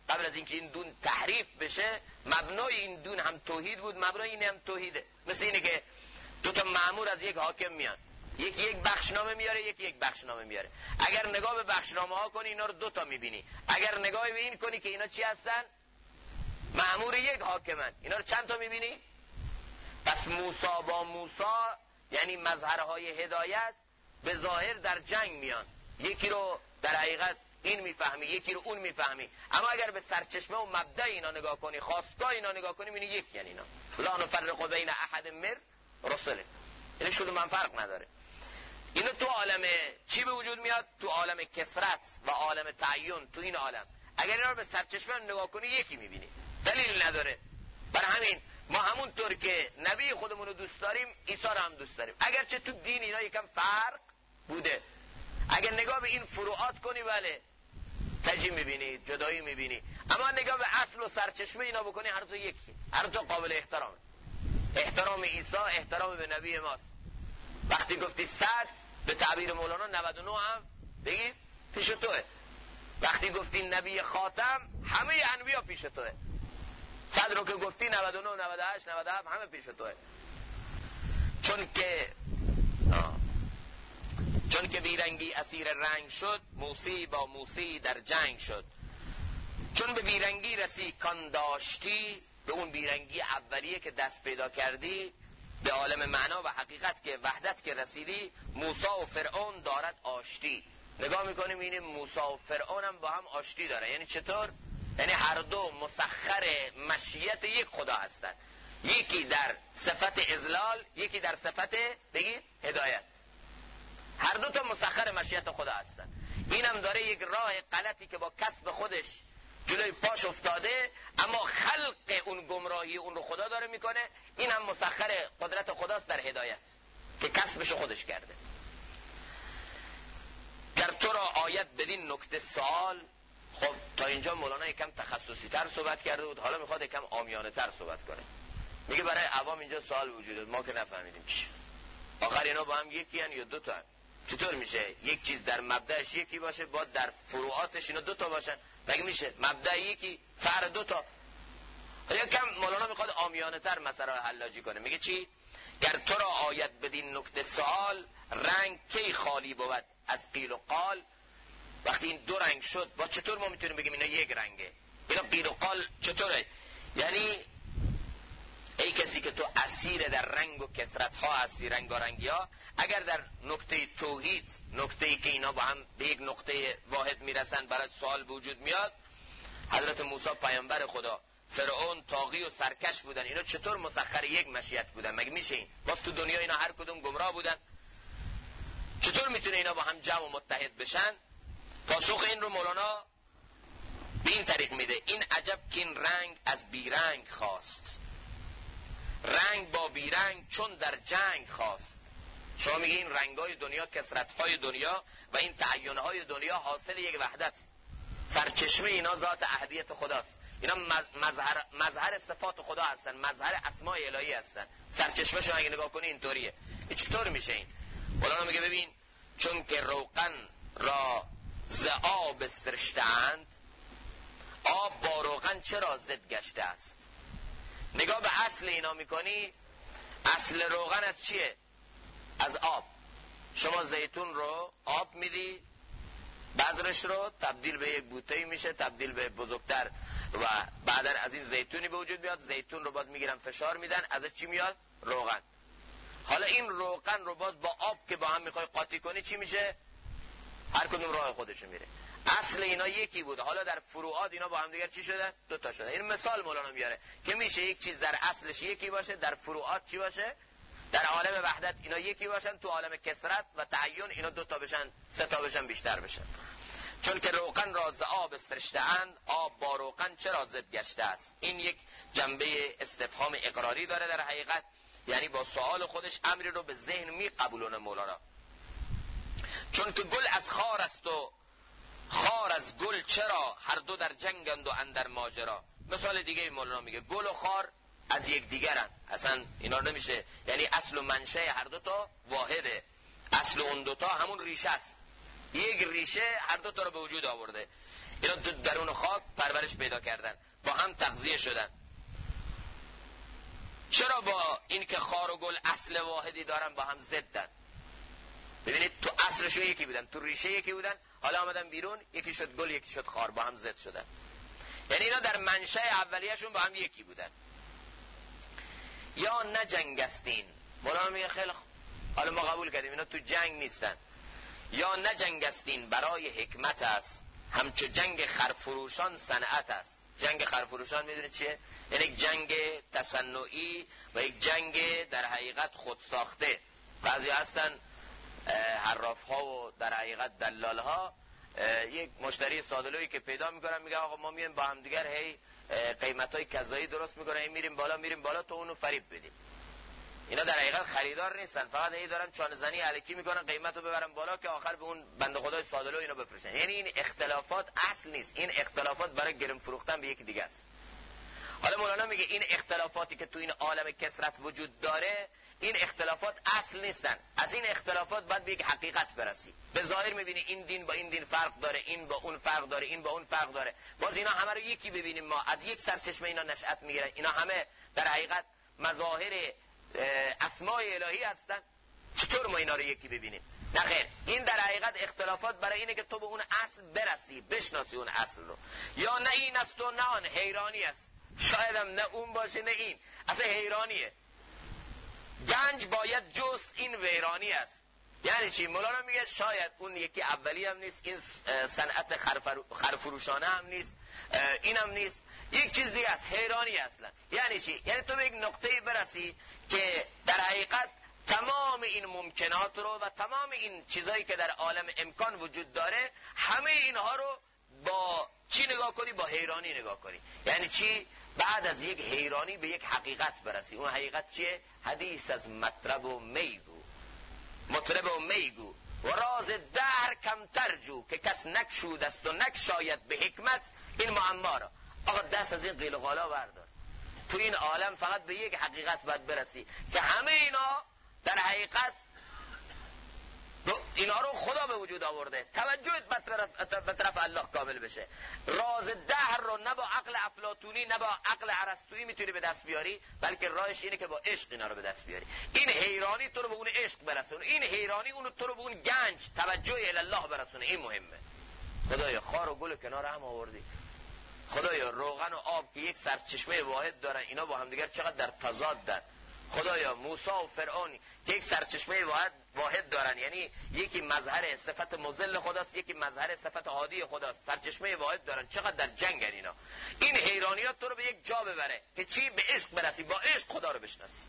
قبل از اینکه این دون تحریف بشه مبنای این دون هم توحید بود، مبنای این هم توحیده. مثل اینه که دو تا مأمور از یک حاکم میان، یکی یک بخشنامه میاره، یکی یک بخشنامه میاره. اگر نگاه به بخشنامه ها کنی اینا رو دو تا میبینی، اگر نگاه به این کنی که اینا چی هستن؟ مأمور یک حاکمن، اینا رو چند تا میبینی؟ پس موسی با موسی یعنی مظهرهای هدایت به ظاهر در جنگ میان، یکی رو در حقیقت این میفهمی، یکی رو اون میفهمی. اما اگر به سرچشمه و مبدأ اینا نگاه کنی، خواستگاه اینا نگاه کنی، میبینی یک یعنی اینا لا نفرق بین احد من رسله، یعنی شده من فرق نداره. اینا تو عالم چی به وجود میاد؟ تو عالم کثرت و عالم تعین. تو این عالم اگر اینا رو به سرچشمه نگاه کنی یکی میبینی، دلیل نداره. برای همین ما همونطور که نبی خودمون رو دوست داریم، عیسی رو هم دوست داریم، اگرچه تو دین اینا یکم فرق بوده. اگر نگاه به این فروعات کنی بله تجی میبینی، جدایی میبینی، اما نگاه به اصل و سرچشمه اینا بکنی هر دو یکی، هر دو قابل احترامه. احترام عیسی احترام به نبی ماست. وقتی گفتی 100 به تعبیر مولانا 99 هم بگی پیش توه. وقتی گفتی نبی خاتم همه انبیا پیش توه. 100 رو که گفتی 99 98 97 همه پیش توه. چون که بیرنگی اسیر رنگ شد، موسی با موسی در جنگ شد. چون به بیرنگی رسی کان داشتی، به اون بیرنگی اولیه که دست پیدا کردی، به عالم معنا و حقیقت که وحدت که رسیدی، موسی و فرعون دارد آشتی. نگاه میکنیم این موسی و فرعون هم با هم آشتی داره. یعنی چطور؟ یعنی هر دو مسخر مشیت یک خدا هستن، یکی در صفت اذلال، یکی در صفت بگید هدایت. هر دو تا مسخر مشیت خدا هستن. اینم داره یک راه غلطی که با کسب خودش جلوی پاش افتاده، اما خلق اون گمراهی اون رو خدا داره میکنه. این هم مسخر قدرت خداست در هدایت که کسبش خودش کرده. گر تو را آید بدین نکته سوال. خب تا اینجا مولانا یکم تخصصی تر صحبت کرده بود، حالا میخواد یکم عامیانه تر صحبت کنه. میگه برای عوام اینجا سوال وجود داره، ما که نفهمیدیم چی. آخر اینا با هم یکی هن یا دو تا هن؟ چطور میشه یک چیز در مبدأش یکی باشه با در فروعاتش اینا دو تا باشن؟ مگه میشه مبدأ یکی فرع دو تا؟ یکم مولانا میخواد عامیانه تر مسئله رو حلاجی کنه. میگه چی؟ گر تو را آید بدین نکته سوال، رنگ کی خالی بود از قیل و قال. وقتی این دو رنگ شد، با چطور ما میتونیم بگیم اینا یک رنگه؟ اینا قیل و قال چطوره؟ یعنی ای کسی که تو اسیر در رنگ و کثرت ها هستی، رنگارنگی ها، اگر در نقطه توحید، نقطه‌ای که اینا با هم به یک نقطه واحد میرسن، برای سوال وجود میاد. حضرت موسی پیامبر خدا، فرعون طاغی و سرکش بودن، اینا چطور مسخر یک مشیت بودن؟ مگه میشه این؟ باز تو دنیا اینا هر کدوم گمراه بودن، چطور میتونه اینا با هم جمع و متحد بشن؟ پاسخ این رو مولانا به این طریق میده: این عجب که این رنگ از بیرنگ خواست، رنگ با بیرنگ چون در جنگ خواست. شما میگه این رنگای دنیا، کثرت‌های دنیا و این تعین‌های دنیا حاصل یک وحدت، سرچشمه اینا ذات احدیت خداست. اینا مظهر صفات خدا هستن، مظهر اسماء الهی هستن. سرچشمه شما اگه نگاه کنی اینطوریه. این چطور میشه این؟ مولانا میگه ببین، چون که روغن را ز آب سرشتند، آب با روغن چرا ضد گشته است؟ نگاه به اصل اینا میکنی، اصل روغن از چیه؟ از آب. شما زیتون رو آب میدی، بذرش رو تبدیل به یک بوته میشه، تبدیل به بزرگتر، و بعدا از این زیتونی به وجود میاد. زیتون رو باید میگیرن فشار میدن، ازش چی میاد؟ روغن. حالا این روغن رو باید با آب که با هم میخوای قاطی کنی چی میشه؟ هر کدوم راه خودش میره. اصل اینا یکی بود، حالا در فروعات اینا با هم دیگر چی شدن؟ دو تا شدن. این مثال مولانا میاره که میشه یک چیز در اصلش یکی باشه، در فروعات چی باشه؟ در عالم وحدت اینا یکی باشن، تو عالم کثرت و تعین اینا دو تا بشن، سه تا بشن، بیشتر بشن. چون که روغن را ز آب سرشته‌اند، آب با روغن چرا ضد گشته است؟ این یک جنبه استفهام اقراری داره در حقیقت، یعنی با سوال خودش امری رو به ذهن میقبولونه مولانا. چون که گل از خار است و خار از گل چرا، هر دو در جنگند و اندر ماجرا. مثال دیگه مولانا میگه گل و خار از یک دیگرن، اصلا اینا نمیشه، یعنی اصل و منشأ هر دو تا واحده. اصل اون دو تا همون ریشه است، یک ریشه هر دو تا رو به وجود آورده. اینا درون خاک پرورش پیدا کردن، با هم تغذیه شدن. چرا با این که خار و گل اصل واحدی دارن با هم ضدن؟ ببینید تو اصلشون یکی بودن، تو ریشه یکی بودن، حالا آمدن بیرون، یکی شد گل یکی شد خار، با هم ضد شدن. یعنی اینا در منشأ اولیه‌شون با هم یکی بودن. یا نجنگستین، مولانا میگه خیلی حالا ما قبول کردیم اینا تو جنگ نیستن. یا نجنگستین برای حکمت است، همچو جنگ خرفروشان صنعت است. جنگ خرفروشان میدونید چیه؟ یعنی یک جنگ تصنعی و یک جنگ در حقیقت خود ساخته. بعضی هستن حراف ها و در حقیقت دلال ها یک مشتری سادلویی که پیدا میکنن میگه آقا ما میایم با هم دیگر هی قیمت های کذایی درست میکنن، هی میریم بالا تو اونو فریب بدیم. اینا در حقیقت خریدار نیستن، فقط هی دارن چانه زنی الکی میکنن قیمت رو ببرن بالا که آخر به اون بنده خدای سادلو اینو بفروشن. یعنی این اختلافات اصل نیست، این اختلافات برای گرم فروختن به یک دیگه است. حالا مولانا میگه این اختلافاتی که تو این عالم کثرت وجود داره، این اختلافات اصل نیستن. از این اختلافات باید به یک حقیقت برسی. به ظاهر میبینی این دین با این دین فرق داره، این با اون فرق داره، این با اون فرق داره، باز اینا همه رو یکی ببینیم، ما از یک سرچشمه اینا نشأت میگیرن، اینا همه در حقیقت مظاهر اسماء الهی هستن. چطور ما اینا رو یکی ببینیم؟ نه خیر، این در حقیقت اختلافات برای اینه که تو به اون اصل برسی، بشناسی اون اصل رو. یا نه این است و نه آن، حیرانی است. شاید هم نه اون باشه نه این، اصلا حیرانیه. گنج باید جست، این ویرانی است. یعنی چی؟ مولانا میگه شاید اون یکی اولی هم نیست، این صنعت خرفروشانه هم نیست، این هم نیست، یک چیزی است، حیرانی اصلا. یعنی چی؟ یعنی تو به یک نقطه‌ای برسی که در حقیقت تمام این ممکنات رو و تمام این چیزایی که در عالم امکان وجود داره، همه اینها رو با چی نگاه کنی؟ با حیرانی نگاه کنی. یعنی چی؟ بعد از یک حیرانی به یک حقیقت برسی. اون حقیقت چیه؟ حدیث از مطرب و میگو، مطرب و میگو و راز دهر کمتر جو، که کس نکشود است و نکشاید به حکمت این معما را. آقا دست از این قیل و قالا بردار. تو این عالم فقط به یک حقیقت باید برسی که همه اینا در حقیقت اینا رو خدا به وجود آورده. توجهت به طرف الله کامل بشه. راز دهر رو نه با عقل افلاطونی نه با عقل ارسطویی میتونی به دست بیاری، بلکه راهش اینه که با عشق اینا رو به دست بیاری. این حیرانی تو رو به اون عشق برسونه، این حیرانی اون تو رو به اون گنج توجه الی الله برسونه. این مهمه. خدایا خار و گل کنار هم آوردی. خدایا روغن و آب که یک سرچشمه واحد دارن، اینا با هم دیگر چقدر در تضادن. خدایا موسی و فرعون که یک سرچشمه واحد دارن، یعنی یکی مظهر صفت مذل خداست، یکی مظهر صفت عادی خداست، سرچشمه واحد دارن، چقدر در جنگن اینا. این حیرانیات تو رو به یک جا ببره که چی؟ به عشق برسی، با عشق خدا رو بشناسی.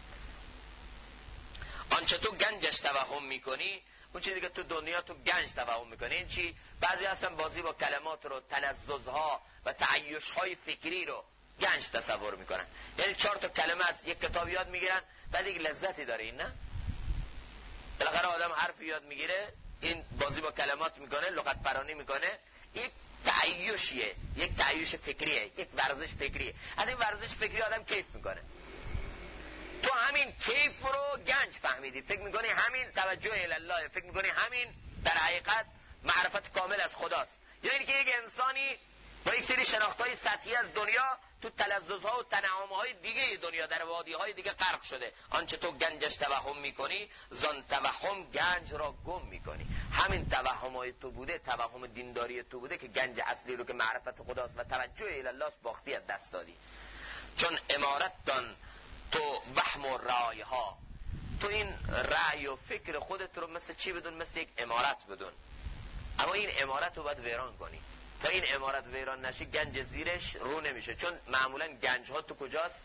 آنچه تو گنجش توهم میکنی، اون چیزی که تو دنیا تو گنج توهم میکنی. این چی؟ بعضی هستن بازی با کلمات رو، تلذذها و تعیشهای فکری رو گنج تصور میکنن. یعنی 4 تا کلمه از یک کتاب یاد میگیرن، بعد یک لذتی داره این، نه؟ بالاخره آدم حرف یاد میگیره، این بازی با کلمات میکنه، لغت پرانی میکنه، یک تعیشیه، یک تعیش فکریه، یک ورزش فکریه. از این ورزش فکری آدم کیف میکنه. تو همین کیف رو گنج فهمیدی، فکر میکنی همین توجه الی الله، فکر میکنی همین در حقیقت معرفت کامل از خداست. یعنی که یک انسانی با یک سری شناختهای سطحی از دنیا تو تلذذها و تنعمهای دیگه دنیا در وادیهای دیگه غرق شده. آنچه تو گنجش توهم میکنی، زان توهم گنج را گم میکنی. همین توهمای تو بوده، توهم دینداری تو بوده که گنج اصلی رو که معرفت خداست و توجه الی الله باختی، از دست دادی. چون امارت دان تو وهم و رای ها، تو این رأی و فکر خودت رو مثل چی بدون؟ مثل یک امارت بدون. اما این امارت رو باید ویران کنی. تا این امارت ویران نشه گنج زیرش رو نمیشه. چون معمولا گنج ها تو کجاست؟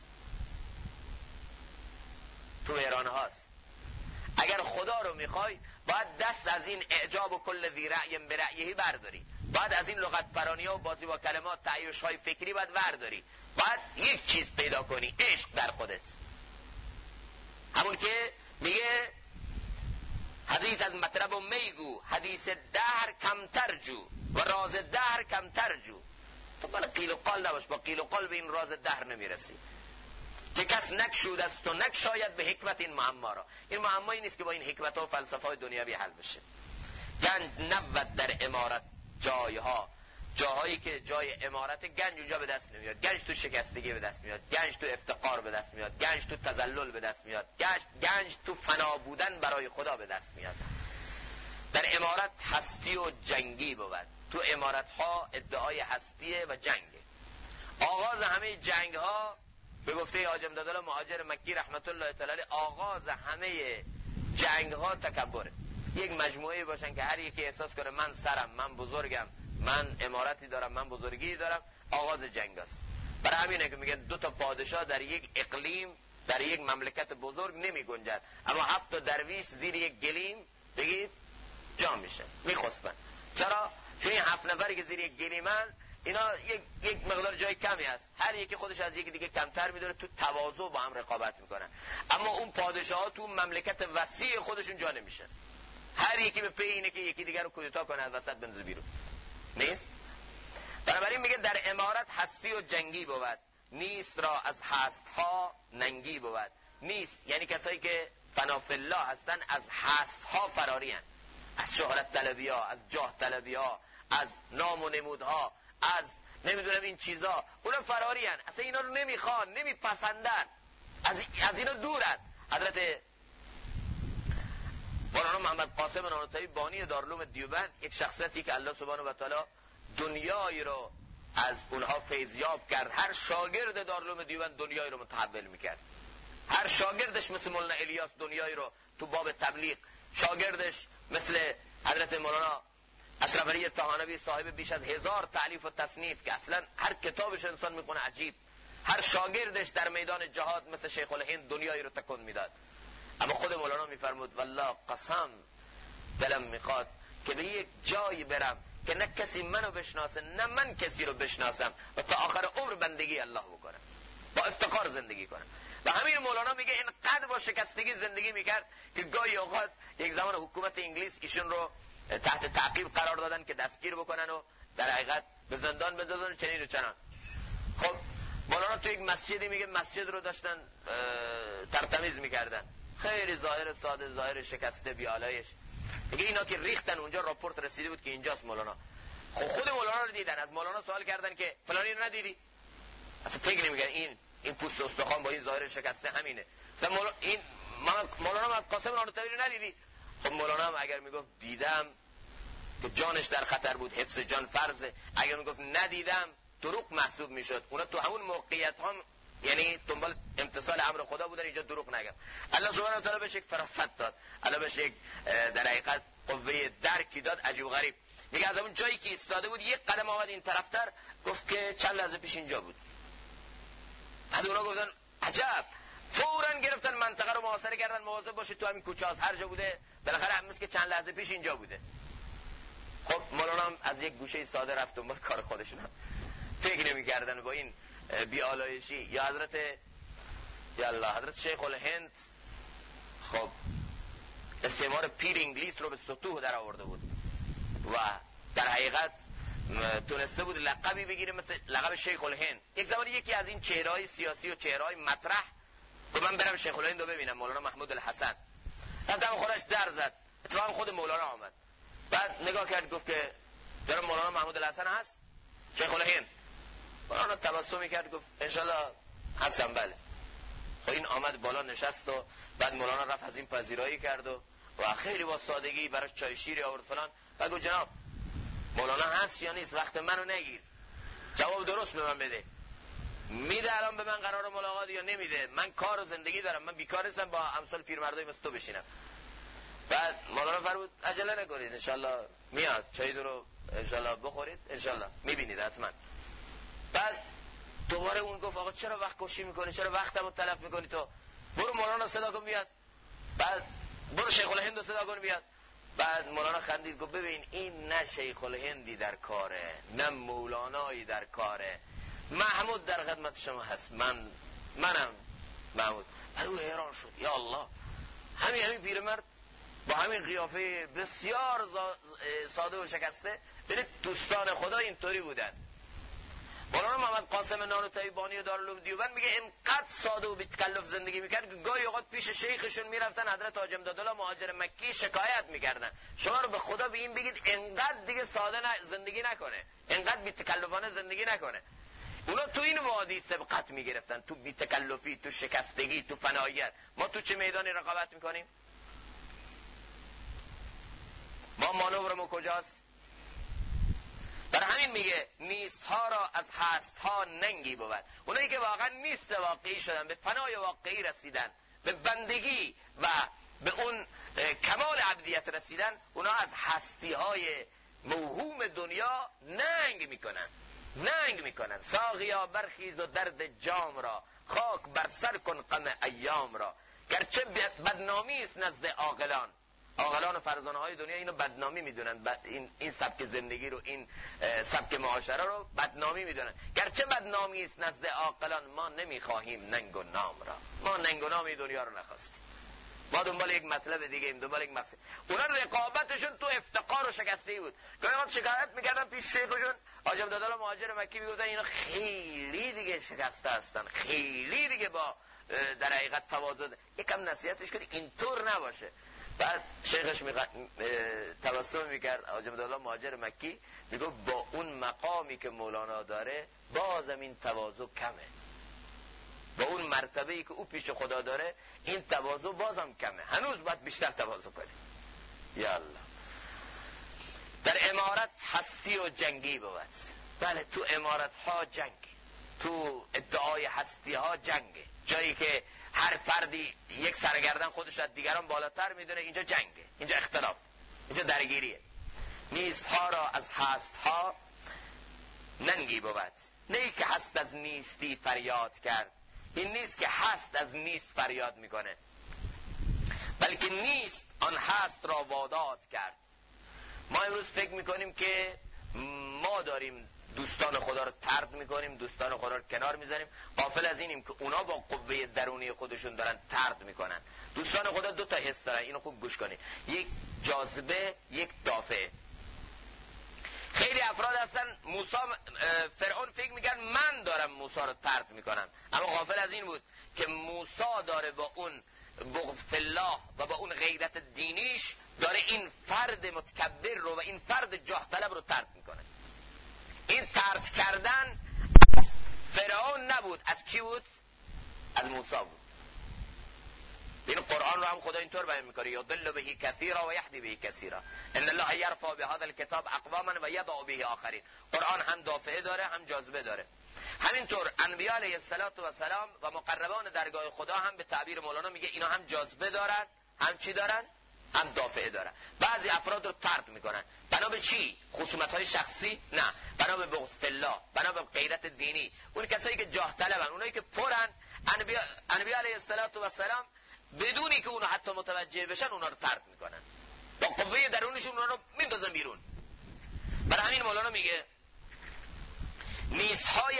تو ویرانه هاست. اگر خدا رو میخوای باید دست از این اعجاب و کل ذی رأی برأیه برداری. باید از این لغت پرانی ها و بازی با کلمات تعیش های فکری باید برداری. باید یک چیز پیدا کنی، عشق در خودت. همون که میگه حدیث از مطرب و میگو، حدیث دهر کمتر جو و راز دهر کمتر جو. تو بالا قیل و قال نباش، با قیل و قال به این راز دهر نمیرسی. که کس نکشود است و نکشاید به حکمت این معما را. این معمایی نیست که با این حکمت ها و فلسفه های دنیوی حل بشه. گنج نبود در امارت جایها، جاهایی که جای امارت گنج اونجا به دست نمیاد، گنج تو شکستگی به دست میاد، گنج تو افتقار به دست میاد، گنج تو تذلل به دست میاد، گنج تو فنا بودن برای خدا به دست میاد. در امارت هستی و جنگی بود. تو امارت ها ادعای هستیه و جنگه. آغاز همه جنگ ها به گفته حاج امدادالله مهاجر مکی رحمت الله تعالی، آغاز همه جنگ ها تکبره. یک مجموعه باشن که هر یکی احساس کنه من سرم، من بزرگم، من امارتی دارم، من بزرگی دارم، آغاز جنگ است. برای همینه که میگن دو تا پادشاه در یک اقلیم، در یک مملکت بزرگ نمی گنجد، اما 7 تا درویش زیر یک گلیم بگید جا میشه، میخسبن. چرا؟ چون این 7 نفری که زیر یک گلیمن، اینا یک مقدار جای کمی هست، هر یکی خودش از یکی دیگه کمتر میدونه، تو تواضع با هم رقابت میکنن. اما اون پادشاه ها تو مملکت وسیع خودشون جا نمیشن، هر یکی به پی اینه که یکی دیگر رو کودتا کنه، از وسط بندازه بیرون. نیست؟ بنابراین میگه در امارت هستی و جنگی بود، نیست را از هست ها ننگی بود. نیست یعنی کسایی که فنا فی الله هستن از هست ها فراری هن، از شهرت طلبی ها، از جاه طلبی ها، از نام و نمودها، از نمیدونم این چیزا، اونا فراری هن، اصلا اینا رو نمیخوان، نمیپسندن، از اینا دورن. حضرت مولانا محمد قاسم نانوتوی بانی دارالعلوم دیوبند، یک شخصیتی که الله سبحانه و تعالی دنیایی رو از اونها فیضیاب کرد. هر شاگرد دارالعلوم دیوبند دنیایی رو متحول میکرد. هر شاگردش مثل مولانا الیاس دنیایی رو تو باب تبلیغ، شاگردش مثل حضرت مولانا اشرف علی طحانوی صاحب بیش از 1000 تالیف و تصنیف که اصلا هر کتابش انسان میکنه عجیب، هر شاگردش در میدان جهاد مثل شیخ الهند دنیایی رو تکون میداد. اما خود مولانا میفرمود والله قسم دلم میخواد که به یک جایی برم که نه کسی منو بشناسه نه من کسی رو بشناسم و تا آخر عمر بندگی الله بکنم، با افتخار زندگی کنم. و همین مولانا میگه اینقدر با شکستگی زندگی میکرد که گاهی اوقات یک زمان حکومت انگلیس ایشون رو تحت تعقیب قرار دادن که دستگیر بکنن و در حقیقت به زندان بندازن و چنین و چنان. خب مولانا تو یک مسجدی میگه مسجد رو داشتن ترتمیز میکردن، خیلی ظاهر ساده، ظاهر شکسته بیالایش. میگه اینا که ریختن اونجا راپورت رسیده بود که اینجاست مولانا. خب خود مولانا رو دیدن، از مولانا سوال کردن که فلانی رو ندیدی؟ اصلا فکر نمی‌کرد این پوست استخوان با این ظاهر شکسته همینه. مثلا این مولانا محمد قاسم نانوتوی رو ندیدی؟ خب مولانا هم اگر میگفت دیدم که جانش در خطر بود، حفظ جان فرضه، اگر میگفت ندیدم دروغ محسوب میشد. اونا تو همون موقعیت هم یعنی دنبال امتثال امر خدا بودن، اینجا دروغ نگم. الله سبحانه و تعالی بهش یک فراست داد، الله بهش یک در حقیقت قوه درکی داد عجیب غریب. میگه از اون جایی که ایستاده بود یک قدم آمد این طرفتر، گفت که چند لحظه پیش اینجا بود. بعد اونا گفتن عجب، فوراً گرفتن منطقه رو محاصره کردن، مواظب باشید تو همین کوچه هاست، هر جا بوده بالاخره هم مثل که چند لحظه پیش اینجا بوده. خب مولانا هم از یک گوشه ساده رفت دنبال کار خودشون، فکر نمی‌کردن با این بیالایشی. یا حضرت شیخ الهند خب استعمار پیر انگلیس رو به سطوح در آورده بود و در حقیقت تونسته بود لقبی بگیره مثل لقب شیخ الهند. یک زمانی یکی از این چهره‌های سیاسی و چهره‌های مطرح که من برم شیخ الهند رو ببینم، مولانا محمود الحسن، رفتم خودش در زد، اتفاقا خود مولانا آمد، بعد نگاه کرد گفت که در مولانا محمود الحسن هست شیخ الهند. مولانا تبسمی کرد گفت انشالله هستم بله. خب این آمد بالا نشست و بعد مولانا رفت از این پذیرایی کرد و خیلی با سادگی براش چای شیری آورد فلان. بعد گفت جناب مولانا هست یا نیست؟ وقت منو نگیر، جواب درست به من بده. میده الان به من قرار ملاقات یا نمیده؟ من کار و زندگی دارم، من بیکار نیستم با امثال پیرمردای مثل تو بشینم. بعد مولانا فرمود عجله نکنید، انشالله میاد، چای رو انشالله بخورید، انشالله میبینید حتما. بعد دوباره اون گفت آقا چرا وقت کشی میکنی، چرا وقتمو تلف میکنی تو؟ برو مولانا صدا کن بیاد. بعد برو شیخ الهند صدا کن بیاد. بعد مولانا خندید گفت ببین این نه شیخ الهندی در کاره، نه مولانایی در کاره، محمود در خدمت شما هست، منم محمود. بعد او حیران شد، یا الله، همین پیرمرد با همین قیافه بسیار ساده و شکسته، ببینید دوستان خدا اینطوری بودن. مولانا محمد قاسم نانوتایی بانی دارالعلوم دیوبند میگه اینقدر ساده و بی تکلف زندگی میکرد که گاهی اوقات پیش شیخشون میرفتن حضرت حاج امدادالله مهاجر مکی شکایت میکردن شما رو به خدا به این بگید اینقدر دیگه ساده زندگی نکنه، اینقدر بی تکلفانه زندگی نکنه. اونا تو این وادی سبقت میگرفتن، تو بی تکلفی، تو شکستگی، تو فناییت. ما تو چه میدانی رقابت میکنیم؟ ما مانورمون کجاست؟ برای همین میگه نیست ها را از هست ها ننگی بود. اونایی که واقعا نیست واقعی شدن، به فنای واقعی رسیدن، به بندگی و به اون کمال عبدیت رسیدن، اونا از هستی های موهوم دنیا ننگ میکنن. ساقیا برخیز و درد جام را، خاک بر سر کن غم ایام را. گرچه بدنامی است نزد عاقلان و فرزانه های دنیا اینو بدنامی میدونن، این سبک زندگی رو، این سبک معاشره رو بدنامی میدونن. گرچه بدنامی است نزد عاقلان، ما نمیخواهیم ننگ و نام را. ما ننگ و نام دنیا رو نخواستیم، ما دنبال یک مطلب دیگه ایم، دنبال یک مقصد. اونا رقابتشون تو افتقار و شکستگی بود. گاهی وقت شکایت میکردن پیش شیخشون حاج امدادالله مهاجر مکی، میگفتن اینا خیلی دیگه شکسته هستن، خیلی دیگه با در حقیقت تواضع. یکم نصیحتش کنی اینطور نباشه. بعد شیخش تبسم میکرد حاج امدادالله مهاجر مکی، میگه با اون مقامی که مولانا داره بازم این تواضع کمه، با اون مرتبه‌ای که او پیش خدا داره این تواضع بازم کمه، هنوز باید بیشتر تواضع کنی. یالا در امارت هستی و جنگی بود. بله تو امارت ها جنگی، تو ادعای هستی ها جنگه. جایی که هر فردی یک سرگردن خودش از دیگران بالاتر میدونه، اینجا جنگه، اینجا اختلاف، اینجا درگیریه. نیست ها را از هست ها ننگی بود. نه که هست از نیستی فریاد کرد، این نیست که هست از نیست فریاد میکنه، بلکه نیست آن هست را واداد کرد. ما امروز فکر میکنیم که ما داریم دوستان خدا رو طرد میکنیم، دوستان خدا رو کنار میذاریم، غافل از اینیم که اونا با قوه درونی خودشون دارن طرد میکنن. دوستان خدا دو تا حس دارن، اینو خوب گوش کنید، یک جاذبه، یک دافعه. خیلی افراد هستن فرعون فکر میکرد من دارم موسی رو طرد میکنم، اما غافل از این بود که موسی داره با اون بغض فی الله و با اون غیرت دینیش داره این فرد متکبر رو و این فرد جاه طلب رو طرد میکنه. این طرد کردن فرعون نبود، از کی بود؟ از موسی بود. این قرآن رو هم خدا اینطور بیان میکنه، یضل به کثیرا و یهدی به کثیرا، ان الله یرفع بهذا الکتاب اقواما و یضع به آخرین. قرآن هم دافعه داره هم جاذبه داره. همینطور انبیاء علیه السلام و مقربان درگاه خدا هم به تعبیر مولانا میگه اینا هم جاذبه دارن، هم چی دارن؟ هم دافعه دارن. بعضی افراد رو طرد میکنن. بنا به چی؟ خصومت های شخصی؟ نه، بنا به بغض فی الله، بنا به غیرت دینی. اون کسایی که جاه طلبن، اونایی که پرن، انبیاء علیه السلام بدونی که اونا حتی متوجه بشن اونا رو طرد میکنن، با قوه درونشون اونا رو میندازن بیرون. برای همین مولانا میگه نیستهای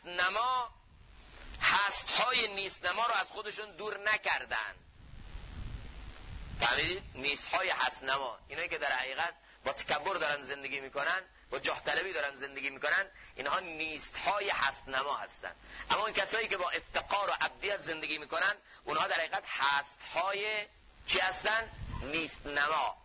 نیست نما رو از خودشون دور نکردن. فهمیدید؟ نیستهای هست نما، اینایی که در حقیقت با تکبر دارن زندگی میکنن، با جاه طلبی دارن زندگی میکنن، اینها نیستهای هست نما هستن. اما اون کسایی که با افتقار و عبدیت زندگی میکنن، اونها در حقیقت هستهای چی هستن؟ نیست نما.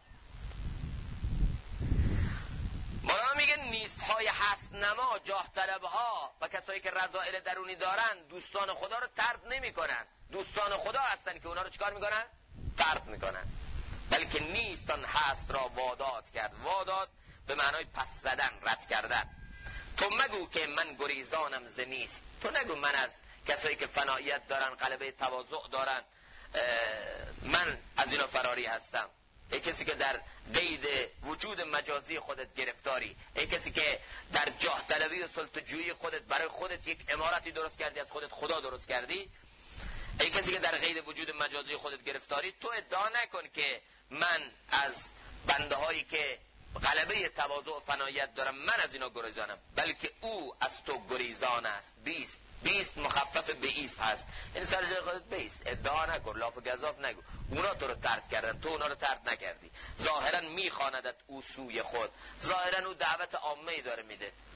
مولانا میگه نیستهای هست نما، جاه طلبها و کسایی که رذائل درونی دارن دوستان خدا رو طرد نمیکنن. دوستان خدا هستن که اونا رو چیکار میکنن؟ طرد میکنن. بلکه نیستان هست را واداد کرد. واداد به معنای پس زدن، رد کردن. تو مگو که من گریزانم ز نیست، تو نگو من از کسایی که فناییت دارن، غلبه تواضع دارن، من از اینا فراری هستم. ای کسی که در قید وجود مجازی خودت گرفتاری، ای کسی که در جاه طلبی و سلطه‌جویی خودت برای خودت یک امارتی درست کردی، از خودت خدا درست کردی، ای کسی که در قید وجود مجازی خودت گرفتاری، تو ادعا نکن که من از بنده هایی که غلبه تواضع و فناییت دارم من از اینا گریزانم، بلکه او از تو گریزان است. بیست مخفف به ایست هست، این سر جای خودت بیست، ادعا نکن، لاف و گزاف نگو. اونا تو رو طرد کردن، تو اونا رو طرد نکردی. ظاهرا میخواندت او سوی خود، ظاهرا او دعوت عامه‌ای داره میده.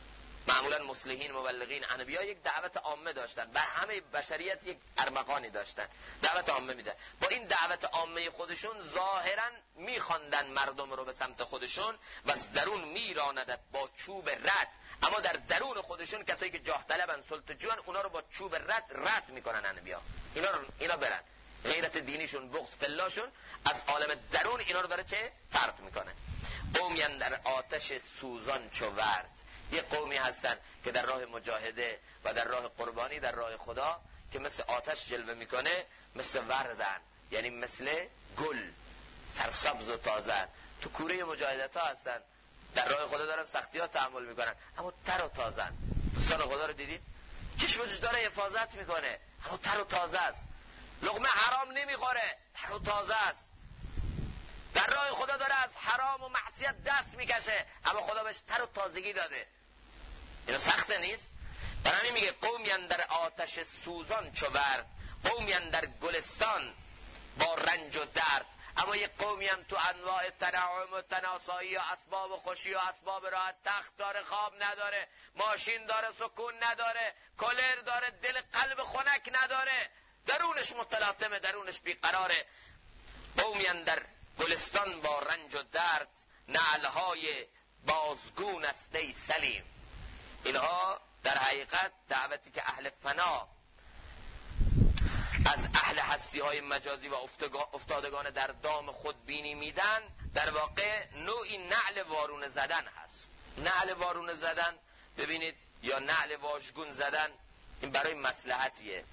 معمولا مصلحین، مبلغین، انبیا یک دعوت عامه داشتن، بر همه بشریت یک ارمغانی داشتن، دعوت عامه میدن. با این دعوت عامه خودشون ظاهرا میخواندن مردم رو به سمت خودشون و از درون میراندن با چوب رد، اما در درون خودشون کسایی که جاه طلبن، سلطجوان، اونا رو با چوب رد میکنن انبیا. اینا برن، غیرت دینیشون، بغض فلاشون از عالم درون اینا رو داره چه طرد میکنه. قومی در آتش سوزان چو ورد، یه قومی هستن که در راه مجاهده و در راه قربانی در راه خدا که مثل آتش جلوه میکنه، مثل وردن، یعنی مثل گل سرسبز و تازه. تو کوره مجاهدت ها هستن، در راه خدا دارن سختی ها تحمل میکنن، اما تر و تازه. دوستان خدا رو دیدید چشمش داره حفاظت میکنه، اما تر و تازه است. لقمه حرام نمیخوره، تر و تازه است. در راه خدا داره از حرام و معصیت دست میکشه، اما خدا بهش تر و تازگی داده. اینا سخته نیست؟ برای همین میگه قومی در آتش سوزان چو ورد، قومی در گلستان با رنج و درد. اما یک قومی هم تو انواع تنعم و تناسایی و اسباب خوشی و اسباب راحت، تخت داره خواب نداره، ماشین داره سکون نداره، کولر داره دل قلب خنک نداره، درونش متلاطمه، درونش بیقراره. قومی در گلستان با رنج و درد، نعلهای بازگون است ای سلیم. اینها در حقیقت دعوتی که اهل فنا از اهل هستی های مجازی و افتادگان در دام خودبینی میدن، در واقع نوعی نعل وارونه زدن هست. نعل وارونه زدن، ببینید، یا نعل واژگون زدن، این برای مصلحتیه،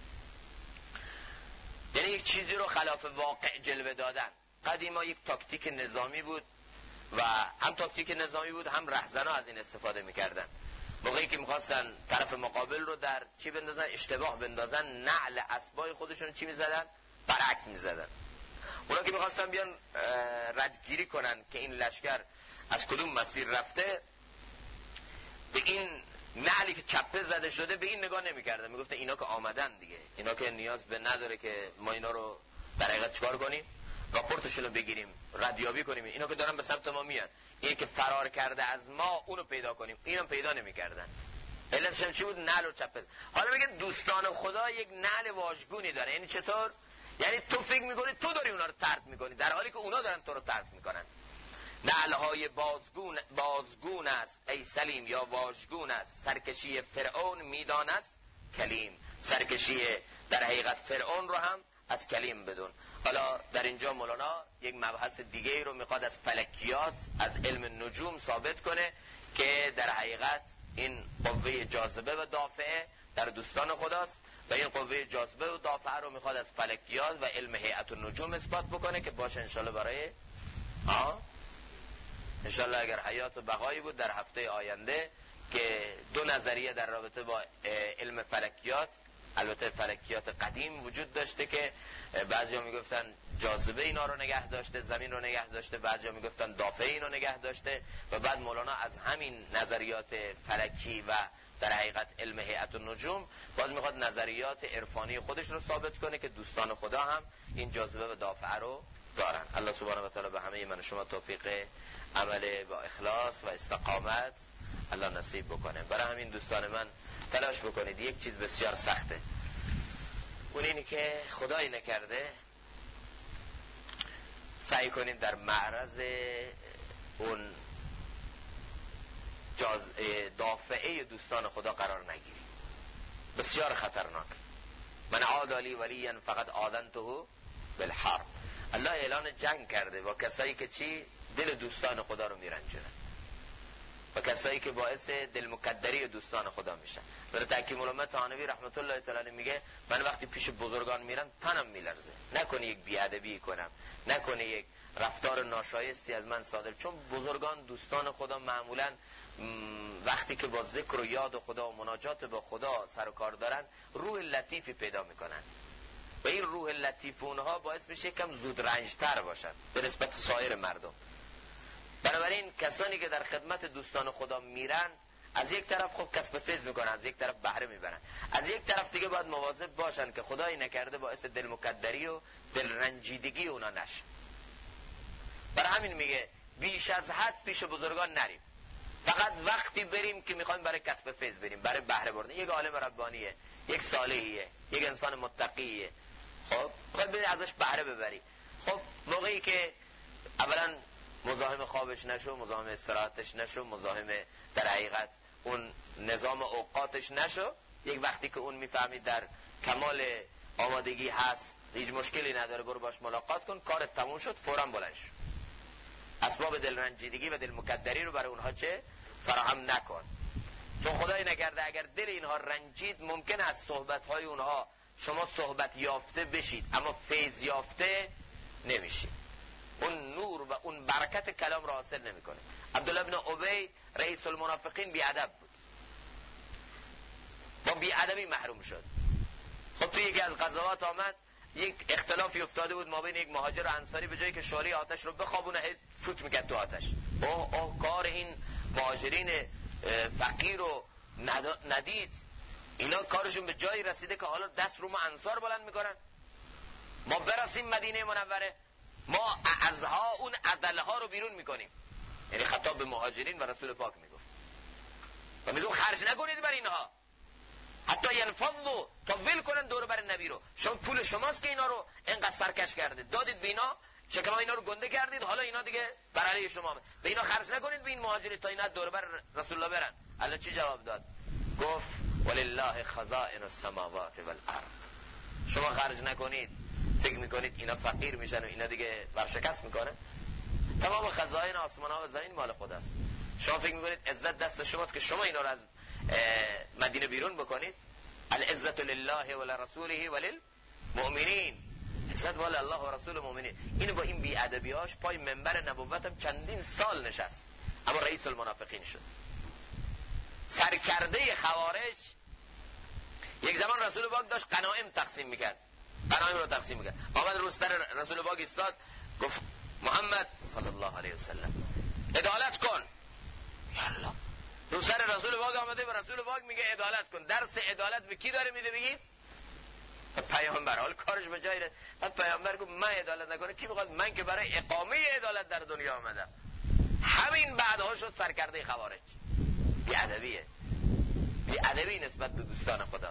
یعنی یک چیزی رو خلاف واقع جلوه دادن. قدیما یک تاکتیک نظامی بود و هم تاکتیک نظامی بود هم رهزنها از این استفاده میکردن. موقعی که میخواستن طرف مقابل رو در چی بندازن، اشتباه بندازن، نعل اسبای خودشون چی میزدن؟ برعکس میزدن. اونا که میخواستن بیان ردگیری کنن که این لشکر از کدوم مسیر رفته، به این نعلی که چپه زده شده به این نگاه نمیکردن، میگفتن اینا که آمدن دیگه، اینا که نیاز به نداره که ما اینا رو در حقیقت چکار کنیم، راپورتشون رو بگیریم، ردیابی کنیم، اینا که دارن به سمت ما میان، اینی که فرار کرده از ما اونو پیدا کنیم. اینو پیدا نمیکردن. علتش هم چی بود؟ نعل و چپه. حالا میگه دوستان خدا یک نعل واژگونی داره. یعنی چطور؟ یعنی تو فکر میکنی تو داری اونا رو طرد میکنی، در حالی که اونا دارن تو رو طرد میکنن. نعلهای بازگون است ای سلیم، یا واژگون است. سرکشی فرعون میدانست کلیم. سرکشی در حقیقت فرعون رو هم از کلیم بدون. حالا در اینجا مولانا یک مبحث دیگه رو میخواد از فلکیات، از علم نجوم ثابت کنه که در حقیقت این قوه جاذبه و دافعه در دوستان خداست و این قوه جاذبه و دافعه رو میخواد از فلکیات و علم هیئت النجوم اثبات بکنه که باشه انشالله برای انشالله اگر حیات و بقایی بود در هفته آینده که دو نظریه در رابطه با علم فلکیات، البته فلکیات قدیم وجود داشته که بعضیا میگفتن جاذبه اینا رو نگه داشته، زمین رو نگه داشته، بعضیا میگفتن دافعه اینو نگه داشته، و بعد مولانا از همین نظریات فلکی و در حقیقت علم هیئت النجوم باز میخواد نظریات عرفانی خودش رو ثابت کنه که دوستان خدا هم این جاذبه و دافعه رو دارن. الله سبحانه و تعالی به همه من و شما توفیق عمل با اخلاص و استقامت الله نصیب بکنه. برای همین دوستان من تلاش بکنید، یک چیز بسیار سخته، اون اینی که خدایی نکرده سعی کنید در معرض اون دافعه دوستان خدا قرار نگیرید. بسیار خطرناک. من عادلی ولیا فقط آذنته بالحرب. الله اعلان جنگ کرده با کسایی که چی؟ دل دوستان خدا رو میرنجونن و کسایی که باعث دل مکدری دوستان خدا میشن. برای تحکیم علامه طحاوی رحمت الله تعالی میگه من وقتی پیش بزرگان میرم تنم میلرزه، نکنه یک بیادبی کنم، نکنه یک رفتار ناشایستی از من صادر، چون بزرگان دوستان خدا معمولا وقتی که با ذکر و یاد خدا و مناجات با خدا سر و کار دارن روح لطیفی پیدا میکنن و این روح لطیف اونها باعث میشه کم زود رنجتر باشن به نسبت سایر مردم. بنابراین کسانی که در خدمت دوستان خدا میرن از یک طرف خب کسب فیض میکنن، از یک طرف بهره میبرن، از یک طرف دیگه باید مواظب باشن که خدایی نکرده باعث دل مکدری و دل رنجیدگی اونا نشه. برای همین میگه بیش از حد پیش بزرگان نریم. فقط وقتی بریم که میخوایم برای کسب فیض بریم، برای بهره بردن. یک عالم ربانیه، یک صالحیه، یک انسان متقیه، خب میخوای بری ازش بهره ببری. خب موقعی که اولا مزاحم خوابش نشو، مزاحم استراحتش نشو، مزاحم در حقیقت اون نظام اوقاتش نشو، یک وقتی که اون میفهمید در کمال آمادگی هست، هیچ مشکلی نداره، برو باش ملاقات کن، کارت تموم شد، فوراً بلند شو. اسباب دلرنجیدگی و دل مکدری رو برای اونها چه فراهم نکن، چون خدای نکرده اگر دل اینها رنجید ممکن است صحبت‌های اونها شما صحبت یافته بشید اما فیض یافته نمیشید، اون نور و اون برکت کلام را حاصل نمیکنه. عبدالله بن ابی رئیس المنافقین بیادب بود، با بیادبی محروم شد. خب توی یکی از غزوات آمد، یک اختلافی افتاده بود ما بین یک مهاجر و انصاری، به جایی که شعله آتش رو بخوابونه فوت میکرد تو آتش. اوه کار این مهاجرین فقیر رو ندید، اینا کارشون به جایی رسیده که حالا دست رو ما انصار بلند میکنن، ما برسیم مدینه منوره ما اعزها اون عدلها رو بیرون میکنیم. یعنی خطاب به مهاجرین و رسول پاک میگفت و میگفت خرج نکنید بر اینها حتی ینفضوا، تا ول کنن دور بر نبی رو. شما پول شماست که اینا رو اینقدر سرکش کردید، دادید به اینا، شکما اینا رو گنده کردید، حالا اینا دیگه بر علیه شما، به اینا خرج نکنید به این مهاجرین تا اینا دور بر رسول الله برن. الله چی جواب داد؟ گفت ولله خزائن السماوات والارض. شما خرج نکنید فکر میکنید اینا فقیر میشن و اینا دیگه ورشکست میکنه؟ تمام خزائن آسمان ها و زمین مال خداست. شما فکر میکنید عزت دست شماست که شما اینا رو از مدینه بیرون بکنید؟ العزت لله ولرسوله وللمؤمنین، عزت ولی الله و رسول المؤمنین. اینو با این بی‌ادبیاش پای منبر نبوتم چندین سال نشست اما رئیس المنافقین شد. سرکرده خوارج یک زمان رسول پاک داشت غنایم تقسیم میکرد، غنایم رو تقسیم میکرد، آمد رو سر رسول پاک ایستاد گفت محمد صلی الله علیه وسلم عدالت کن. یالا رو سر رسول پاک آمده و رسول پاک میگه عدالت کن. درس عدالت به کی داره میده بگید؟ پیامبر. حال کارش به جای بعد پیامبر گفت من عدالت نکنه کی میخواد؟ من که برای اقامه عدالت در دنیا آمدم. همین بعدها شد سرکرده خوارج. بی‌ادبیه، بی‌ادبی نسبت به دوستان خدا.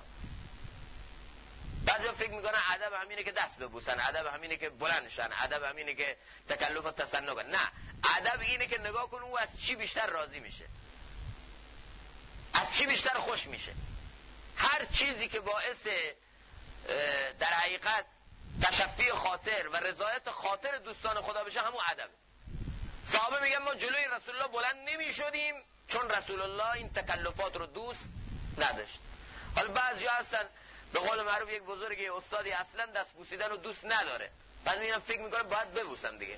بعضیا فکر میکنن ادب همینه که دست ببوسن، ادب همینه که بلند شن، ادب همینه که تکلف و تصنع کنن. نه، ادب اینه که نگاه کن او از چی بیشتر راضی میشه، از چی بیشتر خوش میشه. هر چیزی که باعث در حقیقت تشفی خاطر و رضایت خاطر دوستان خدا بشه همون ادب. صحابه میگن ما جلوی رسول الله بلند نمیشدیم چون رسول الله این تکلفات رو دوست نداشت. حالا بعضیا هستن به قول معروف یک بزرگی استادی اصلا دست بوسیدن رو دوست نداره، بعد میگم فکر میکنه باید ببوسم دیگه.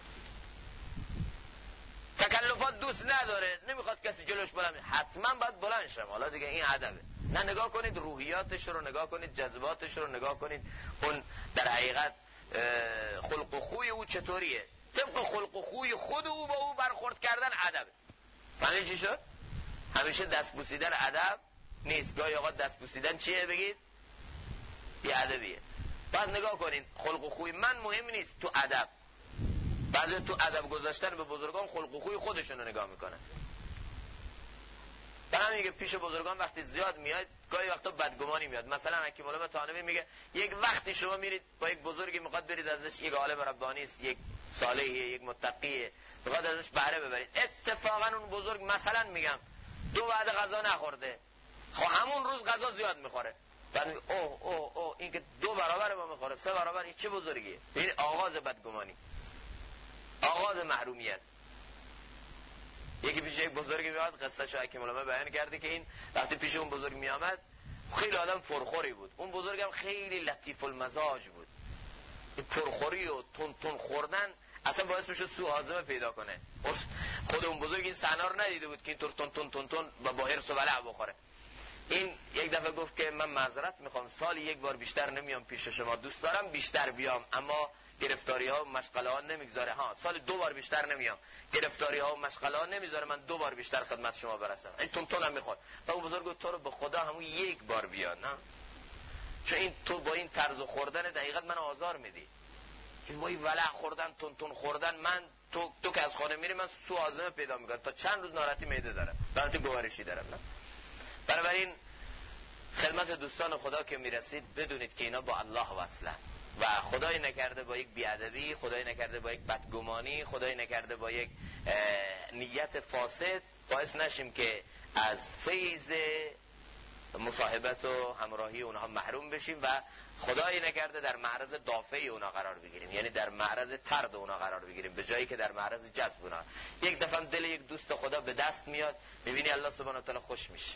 تکلفات دوست نداره، نمیخواد کسی جلوش بلند، حتما باید بلند شم. حالا دیگه این ادبه. نه، نگاه کنید روحیاتش رو، نگاه کنید جذباتش رو، نگاه کنید اون در حقیقت خلق و خوی او چطوریه. طبق خلق و خوی خود او با او برخورد کردن ادبه. فهمید چی شد؟ همیشه دست بوسیدن ادب نیست. گاهی اوقات دست بوسیدن چیه بگید؟ بی‌ادبیه. بعد نگاه کنین خلق و خوی من مهم نیست تو ادب. بعضی تو ادب گذاشتن به بزرگان خلق و خوی خودشون رو نگاه میکنن. برای میگه پیش بزرگان وقتی زیاد میاد گاهی وقتا بدگمانی میاد. مثلا حکیم علامه طانوی میگه یک وقتی شما میرید با یک بزرگی میخواد برید ازش، یک عالم ربانی است، یک صالحیه، یک متقیه، میخواد ازش بهره ببرید، اتفاقا اون بزرگ مثلا میگم 2 وعده غذا نخورده، خب همون روز غذا زیاد میخوره، بعد میگه اوه این که 2 برابر ما میخوره، 3 برابر، این چه بزرگیه؟ این آغاز بدگمانی، آغاز محرومیت. یکی پیش یک بزرگی میاد، قصه شو حکیم علامه بیان کرده که این وقتی پیش اون بزرگ میامد خیلی آدم پرخوری بود، اون بزرگ هم خیلی لطیف المزاج بود. این پرخوری و تون خوردن اصلا باعث میشد سوء هاضمه پیدا کنه. خود اون بزرگ این صحنه رو ندیده بود که اینطور تون با حرص و ولع بخوره. این یک دفعه گفت که من معذرت میخوام، سالی 1 بار بیشتر نمیام پیش شما، دوست دارم بیشتر بیام اما گرفتاری ها و مشغله ها نمیگذاره. سال 2 بار بیشتر نمیام، گرفتاری ها و مشغله ها نمیذاره من 2 بار بیشتر خدمت شما برسم. این تون هم میخواد. و اون بزرگ گفت تو رو به خدا همون 1 بار بیا، نه چون این تو با این طرز خوردن دقیقاً من آزار میدی. این وای ولع خوردن، تون خوردن، من تو که از خانه میری من سو آزمه پیدا میکنم، تا چند روز ناراحتی معده دارم، ناراحتی گوارشی دارم. نه بنابراین خدمت دوستان خدا که میرسید بدونید که اینا با الله وصلن و خدای نکرده با یک بیادبی، خدای نکرده با یک بدگمانی، خدای نکرده با یک نیت فاسد باعث نشیم که از فیض مصاحبت و همراهی اونها محروم بشیم و خدای نکرده در معرض دافع اونا قرار بگیریم، یعنی در معرض طرد اونا قرار بگیریم به جایی که در معرض جذب اونا. یک دفعه دل یک دوست خدا به دست میاد، میبینی الله سبحانه و تعالی خوش میشه.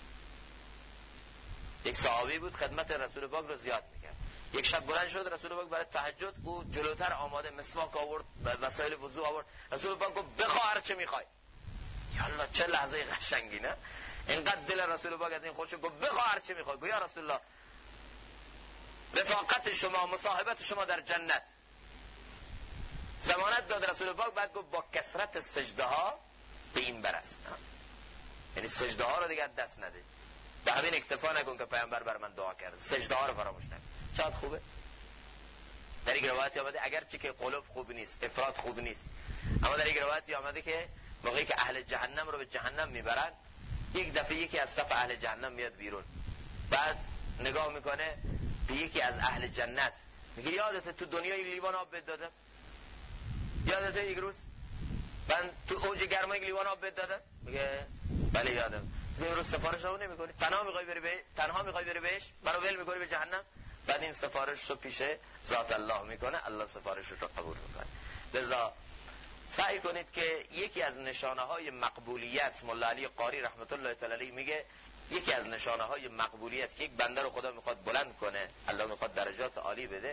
یک صحابی بود خدمت رسول پاک رو زیاد میکرد. یک شب بلند شد رسول پاک برای تهجد، او جلوتر آماده، مسواک آورد، وسایل وضو آورد. رسول پاک گفت بخواه هر چه میخوای. یا الله چه لحظه قشنگی، نه؟ اینقدر دل رسول پاک از این خوش شد، گفت بخواه هر چه میخوای. گفت یا رسول الله رفاقت شما، مصاحبت شما در جنت. ضمانت داد رسول پاک، بعد گفت با کثرت سجده ها به این برس، یعنی سجده ها رو دیگه دست نده. به همین اکتفا نکن که پیامبر بر من دعا کرد، سجده ها رو فراموش نکن. چقدر خوبه. در یک روایتی آمده اگرچه که قلوب خوب نیست، افراد خوب نیست، اما در یک روایتی آمده که موقعی که اهل جهنم رو به جهنم میبرن، یک دفعه یکی از صف اهل جهنم میاد بیرون، بعد نگاه میکنه به یکی از اهل جنت، میگه یادته تو دنیا یک لیوان آب بهت دادم؟ یادته یک روز من تو اوج گرما یک لیوان آب بهت دادم؟ میگه بله یادم. میگه روز سفارشمو نمیکنی؟ تنها میخوای بری بهش؟ منو ول میکنی به جهنم؟ بعد این سفارش رو پیش ذات الله میکنه، الله سفارش رو قبول میکنه. لذا سعی کنید که یکی از نشانه های مقبولیت، مولا علی قاری رحمت الله تعالی علیه میگه یکی از نشانه های مقبولیت که یک بنده رو خدا میخواد بلند کنه، الله میخواد درجات عالی بده،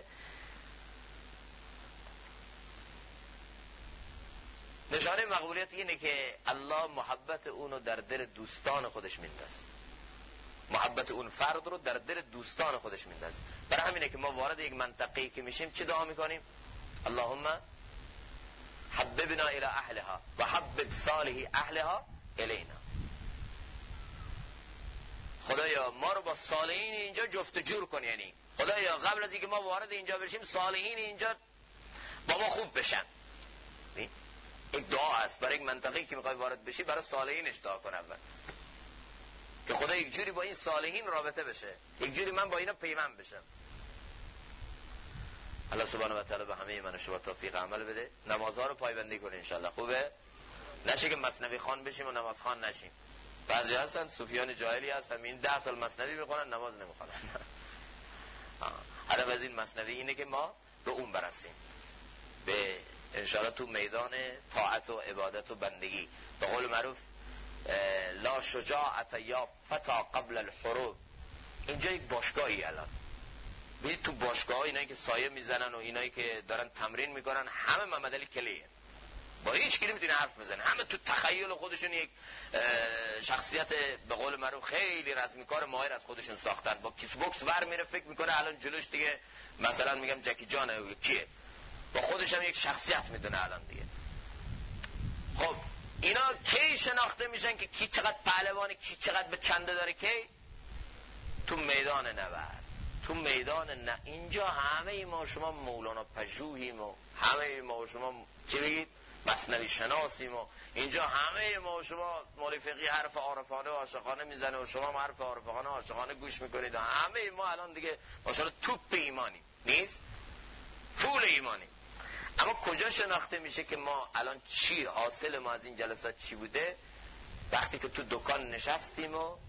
نشانه مقبولیت اینه که الله محبت اونو در دل دوستان خودش میندازه، محبت اون فرد رو در دل دوستان خودش میندازه. برای همینه که ما وارد یک منطقه‌ای که میشیم چه دعا میکنیم؟ اللهم حببنا الى اهلها و حبب صالح اهلها الینا. خدایا ما رو با صالحین اینجا جفت جور کن، یعنی خدایا قبل از اینکه ما وارد اینجا بشیم صالحین اینجا با ما خوب بشن. یک دعا هست برای یک منطقه‌ای که میخوای وارد بشی، برای صالحینش دعا کن اول که خدا یک جوری با این صالحین رابطه بشه، یک جوری من با اینا پیوند بشم. الله سبحانه و تعالی به همه من و شما توفیق عمل بده. نمازها رو پایبندی کنه انشالله. خوبه؟ نشه که مثنوی خوان بشیم و نماز خوان نشیم. بعضی هستن صوفیان جاهلی هستن این 10 سال مثنوی میخونن نماز نمیخونن. هدف از این مثنوی اینه که ما به اون برسیم، به انشالله تو میدان طاعت و عبادت و بندگی. به قول معروف لا شجاعت یا فتا قبل الحروب. اینجا یک باشگاهی الان ببینید، تو باشگاه اینایی که سایه میزنن و اینایی که دارن تمرین میکنن همه محمد علی کلیه، با هیچ کی نمیتونه حرف بزنه، همه تو تخیل خودشون یک شخصیت به قول معروف خیلی رزمیکار ماهر از خودشون ساختن. با کیس بوکس ور میره فکر میکنه الان جلوش دیگه مثلا میگم جکی جانه کیه، با خودش هم یک شخصیت میدونه الان دیگه. خب اینا کی شناخته میشن که کی چقدر پهلوانه، کی چقدر به چنده داره؟ کی؟ تو میدان نبرد، تو میدان نه. اینجا همه ما شما مولانا پژوهیم و همه ما شما چی بگید مثنوی شناسیم و اینجا همه ما شما مولوی فقیه حرف عارفانه و عاشقانه میزنه و شما هم حرف عارفانه و عاشقانه گوش میکنید و همه ما الان دیگه ماشاءالله توپ ایمانی نیست، فول ایمانی. اما کجا شناخته میشه که ما الان چی حاصل ما از این جلسات چی بوده؟ وقتی که تو دکان نشستیم و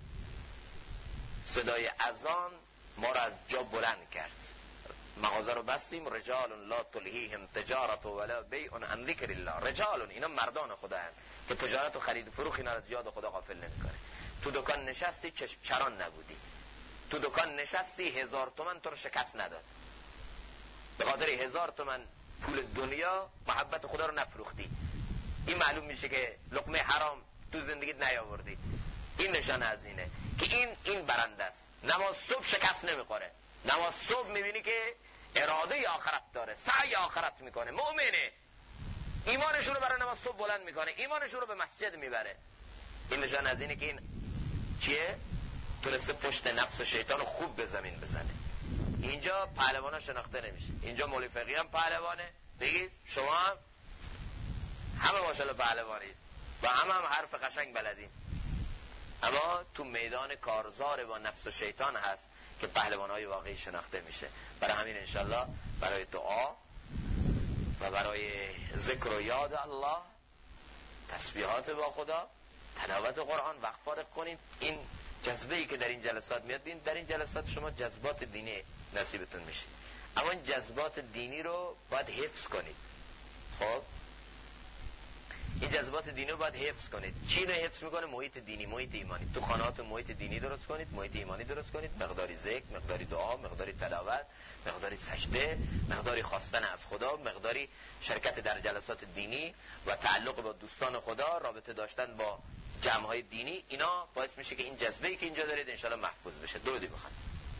صدای اذان ما رو از جا بلند کرد، مغازه رو بستیم، رجال لا تلهیهم تجارت ولا بیع عن ذکر الله. رجال اینا مردان خدا هستند که تجارت و خرید و فروخ اینا از یاد خدا غافل نمیکنه. تو دکان نشستی چشم چران نبودی، تو دکان نشستی 1000 تومان تو رو شکست نداد، به خاطر 1000 تومان پول دنیا محبت خدا رو نفروختی. این معلوم میشه که لقمه حرام تو زندگیت نیاوردی. این نشانه از اینه که این برنده است. نماز صبح شکست نمیخوره، نماز صبح میبینی که اراده آخرت داره، سعی آخرت میکنه، مؤمنه، ایمانش رو برای نماز صبح بلند میکنه، ایمانش رو به مسجد میبره. این نشانه از اینه که این چیه؟ تونسته پشت نفس شیطان رو خوب به زمین بزنه. اینجا پهلوانا شناخته نمیشه. اینجا مولوی فقیه هم پهلوانه، بگید شما همه ماشاءالله پهلوانید و هم حرف قشنگ بلدین، اما تو میدان کارزار با نفس و شیطان هست که پهلوانهای واقعی شناخته میشه. برای همین انشالله برای دعا و برای ذکر و یاد الله، تسبیحات با خدا، تلاوت قرآن وقت فارغ کنید. این جذبه‌ای که در این جلسات میاد، ببین در این جلسات شما جذبات دینی نصیبتون میشه، اما این جذبات دینی رو باید حفظ کنید. خب این جذبات دینی رو باید حفظ کنید. چی رو حفظ میکنه؟ محیط دینی، محیط ایمانی. تو خانه‌هاتون محیط دینی درست کنید، محیط ایمانی درست کنید، مقداری ذکر، مقداری دعا، مقداری تلاوت، مقداری سجده، مقداری خواستن از خدا، مقداری شرکت در جلسات دینی و تعلق با دوستان خدا، رابطه داشتن با جمع‌های دینی. اینا باعث میشه که این جذبه‌ای که اینجا دارید انشالله محفوظ بشه. درودی بخوان.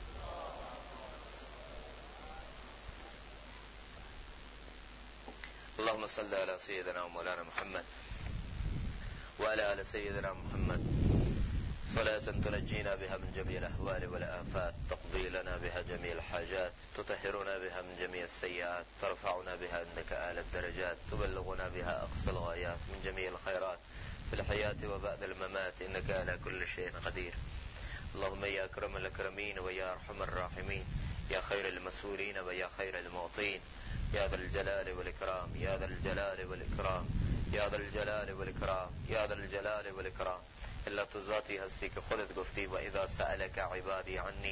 اللهم صل على سيدنا ومولانا محمد وعلى آل سيدنا محمد صلاة تنجينا بها من جميع الأهوال والآفات، تقضي لنا بها جميع الحاجات، تطهرنا بها من جميع السيئات، ترفعنا بها عندك أعلى الدرجات، تبلغنا بها أقصى الغايات من جميع الخيرات في الحياة وبعد الممات، إنك على كل شيء قدير. اللهم يا أكرم الأكرمين ويا أرحم الراحمين، يا خير المسؤولين ويا خير المعطين، يا ذا الجلال والإكرام، يا ذا الجلال والإكرام، يا ذا الجلال والإكرام، يا ذا الجلال والإكرام. الا تو ذاتی هستی که خودت گفتی و اذا سألك عبادی عنی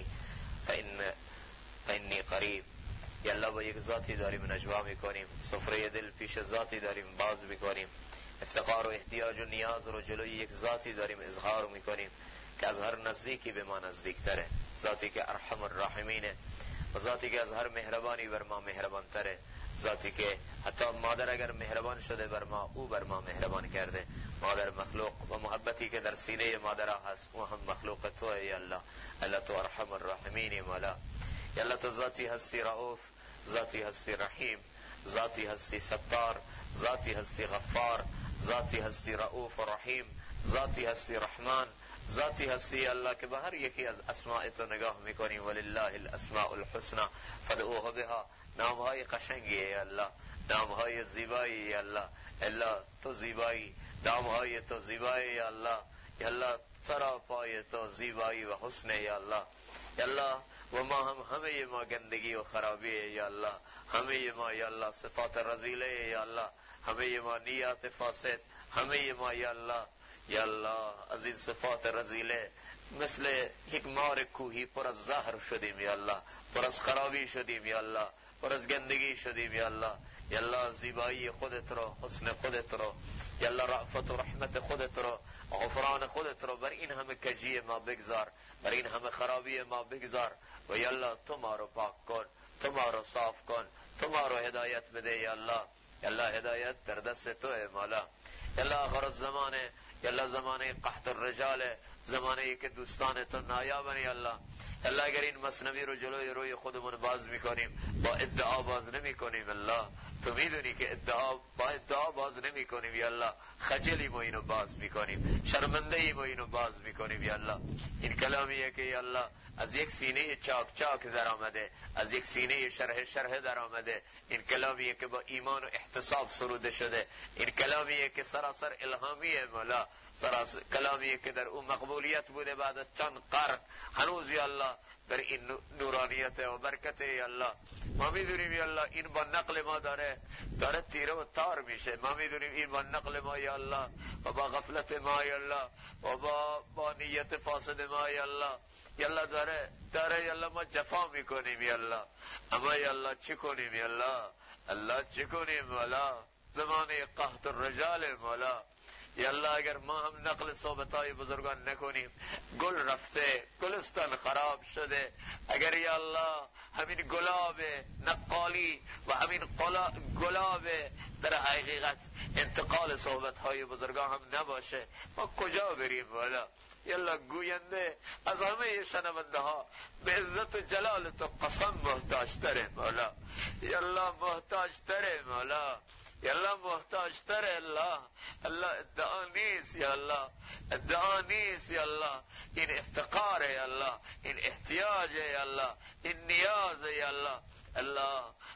فإنی قریب. یالله با یک ذاتی داریم نجوا میکنیم، سفره دل پیش ذاتی داریم باز میکنیم، افتقار و احتیاج و نیاز رو جلوی یک ذاتی داریم اظهار میکنیم که از هر نزدیکی به ما نزدیکتره، ذاتی که ارحم الراحمینه و ذاتی که از هر مهربانی بر ما مهربان تره، ذاتی که حتی مادر اگر مهربان شده بر ما، او بر ما مهربان کرده. مادر مخلوق و محبتی که در سینه مادر هست او هم مخلوق تو. یا الله، الله تو ارحم الراحمین مولا. یا الله تو ذاتی هستی رؤوف، ذاتی هستی رحیم، ذاتی هستی ستار، ذاتی هستی غفار، ذاتی هستی رؤوف و رحیم، ذاتی هستی رحمان، ذاتی هستی الله که به هر یکی از اسماء تو نگاه میکنیم. ولله الاسماء الحسنى فادعوه بها. نامهای قشنگی ای الله، نامهای زیبایی ای الله. الله تو زیبایی، نامهای تو زیبایی ای الله. یا الله سرا پای تو زیبایی و حسن ای الله. یا الله و ما همه ما گندگی و خرابی یا الله، همه ما یا الله صفات رذیله یا الله، همه ما نیات فاسد، همه ما یا الله. یا الله از این صفات رذیله مثل یک مار کوهی پر از زهر شدیم یا الله، پر از خرابی شدیم یا الله، پر از گندگی شدیم یا الله. یا الله زیبایی خودت رو، حسن خودت رو، یا الله رأفت و رحمت خودت رو، غفران خودت رو بر این همه کجی ما بگذار، بر این همه خرابی ما بگذار. و یا الله تو ما رو پاک کن، تو ما رو صاف کن، تو ما رو هدایت بده یا الله. یا الله هدایت در دست تو ہے مولا. یا الله آخر الزمانه، یا الله زمانه قحط الرجال، زمانه که دوستان تو نایابن یا الله. الله اگر این مثنوی رو جلوی روی خودمون باز میکنیم، با ادعا باز نمیکنیم الله، تو میدونی که با ادعا باز نمیکنیم یا الله، خجلی ما اینو باز میکنیم، شرمنده ای ما اینو باز میکنیم یا الله. این کلامیه که یا الله از یک سینه چاک چاک در آمده، از یک سینه شرح شرح در آمده. این کلامیه که با ایمان و احتساب سروده شده، این کلامیه که سراسر الهامیه مولا، سراسر کلامیه که در اون مقبولیت بوده بعد از چند قرن، هنوز یا الله در این نورانیت و برکت یا الله. ما میدونیم یا الله این با نقل ما داره تیره و تار میشه، ما میدونیم این با نقل ما یا الله و با غفلت ما یا الله و با نیت فاسد ما یا الله یا الله داره یا الله ما جفا میکنیم یا الله. اما یا الله چی کنیم یا الله؟ الله چی کنیم مولا؟ زمانه قحط الرجال مولا. یا الله اگر ما هم نقل صحبتای بزرگان نکنیم، گل رفته، گلستان خراب شده. اگر یا الله همین گلاب نقالی و همین گلاب در حقیقت انتقال صحبتهای بزرگان هم نباشه، ما کجا بریم مولا؟ یا الله گوینده از همه شنونده ها به عزت و جلال تو قسم محتاج تره مولا. یا الله محتاج تره مولا. یا الله محتاج تره الله. الله ادعا نیست یا الله، ادعا نیست یا الله. این افتقار یا الله، این احتیاج یا الله، این نیاز یا الله. الله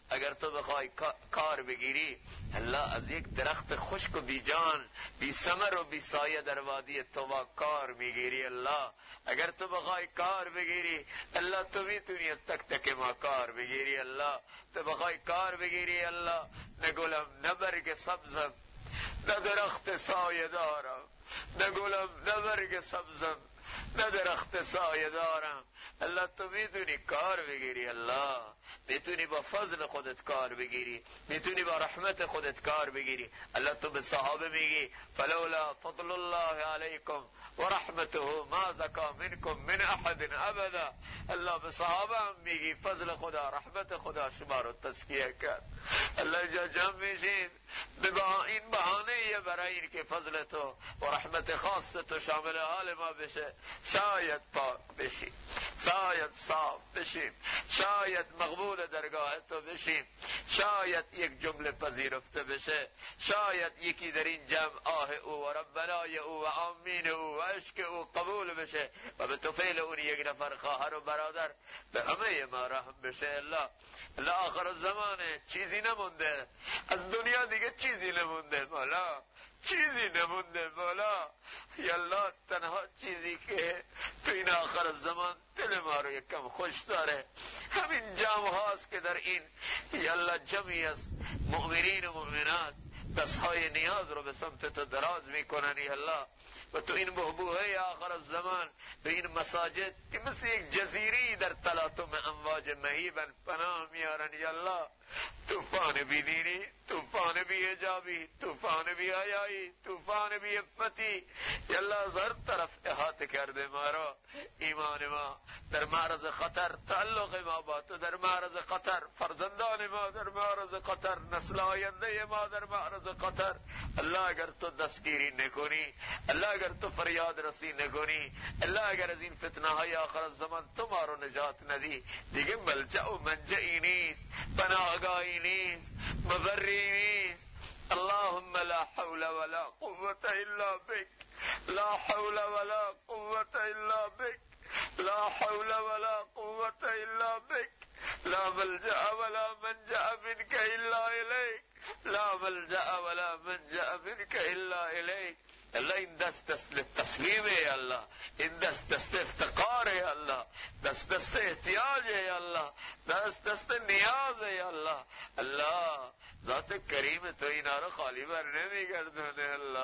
اگر تو بخوای کار بگیری، الله از یک درخت خشک و بیجان، بی ثمر و بی سایه در وادی طوا کار میگیری. الله اگر تو بخوای کار بگیری، الله تو میتونی از تک تک ما کار بگیری. الله تو بخوای کار بگیری، الله نه گلم نه برگ سبزم، نه درخت سایه دارم، نه گلم نه برگ سبزم، نه درخت سایه دارم. الله تو میتونی کار بگیری. الله میتونی با فضل خودت کار بگیری، میتونی با رحمت خودت کار بگیری. الله تو به صحابه میگی فلولا فضل الله علیکم و رحمته ما زکا منکم من احد ابدا. الله به صحابه هم میگی فضل خدا رحمت خدا شما رو تزکیه کرد. الله جا جمع میشیم به این بهانه برای این که فضل تو و رحمت خاص تو شامل حال ما بشه، شاید پاک بشیم، شاید صاف بشیم، شاید مقبول درگاه تو بشیم، شاید یک جمله پذیرفته بشه، شاید یکی در این جمع آه او و ربنای او و آمین او و عشق او قبول بشه و به طفیل اون یک نفر خواهر و برادر به همه ما رحم بشه. الله آخر الزمانه چیزی نمونده از دنیا، دیگه چیزی نمونده مولا، چیزی نمونده مولا. یالله تنها چیزی که تو این آخر الزمان دل ما رو یکم خوش داره همین جمع هاست که در این یالله جمعی از مؤمنین و مؤمنات دستهای نیاز رو به سمت تو دراز میکنن. یالله و تو این بحبوحه آخر الزمان به این مساجد که مثل یک جزیری در تلاطم امواج مهیبن پناه میارن. یالله طوفان بی دینی، طوفان بی حجابی، طوفان بی حیایی، طوفان بی عفتی یالله از هر طرف احاطه کرده ما را. ایمان ما در معرض خطر، تعلق ما با تو در معرض خطر، فرزندان ما در معرض خطر، نسل آینده ما در معرض خطر. الله اگر تو دستگیری نکنی، الله اگر تو فریاد رسی نکنی، الله اگر از این فتنه های آخر الزمان تو ما رو نجات ندی، دیگه ملجأ و منجئی نیست، پناهگاهی نیست، مبری نیست. اللهم لا حول ولا قوة الا بك، لا حول ولا قوة الا بك، لا حول ولا قوة الا بك، لا ملجأ ولا منجأ منك الا اليك، لا ملجأ ولا منجأ منك الا اليك. الله این دست تسلیمه یا الله، این دست افتقاره یا الله، دست احتیاجه یا الله، دست نیازه یا الله. الله ذات کریم تو اینا رو خالی بر نمیگردونه.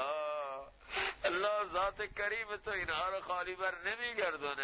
الله ذات کریم تو اینا رو خالی بر نمیگردونه.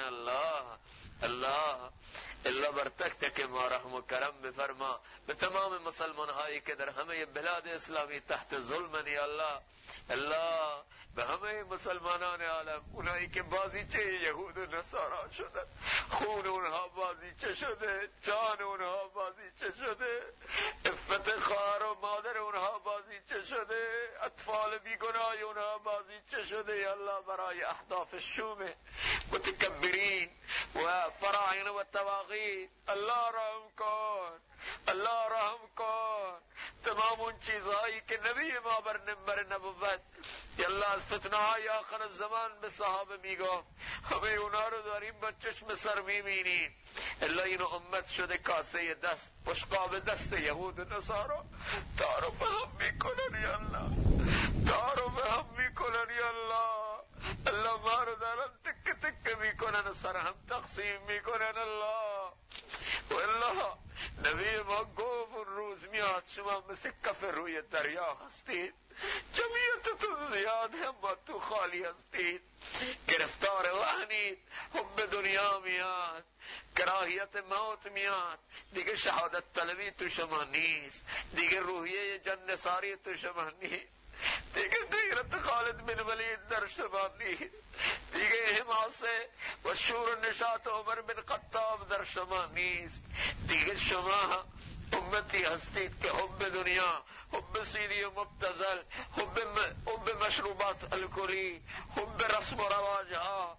الله بر تک تک ما رحم و کرم بفرما، به تمام مسلمان هایی که در همه بلاد اسلامی تحت ظلمن یا الله به همه مسلمانان عالم، اونایی که بازیچه یهود و نصارا شدن، خون اونها بازیچه شده، جان اونها بازیچه شده، عفت خواهر و مادر اونها بازیچه شده، اطفال بیگناه اونها بازیچه شده. یا الله برای اهداف شوم متکبرین و فراعنه و طواغیت الله رحم کن، الله رحم کن. تمام اون چیزهایی که نبی ما بر منبر نبوت یالله از فتنه های آخر الزمان به صحابه میگفت، همه اونا رو داریم با چشم سر میبینیم. الله اینو امت شده کاسه دست، بشقاب دست یهود و نصارا. دارو به هم میکنن یالله، دارو به هم میکنن یالله. الله ما رو دارن تک تک میکنن و سر هم تقسیم میکنن. الله و الله نبی ما گفت اون روز میاد شما مثل کف روی دریا هستید، جمعیتتون زیاد هم با تو خالی هستید، گرفتار وحنید، حب دنیا میاد، کراهیت موت میاد، دیگه شهادت طلبی تو شما نیست، دیگه روحیه جنساری تو شما نیست، دیگه غیرت خالد بن ولید در شما نیست، دیگه حماسه و شور و نشاط عمر بن خطاب در شما نیست. دیگه شما امتی هستید که حب دنیا، حب سیدی و مبتذل، حب مشروبات الکلی، حب رسم و رواج ها،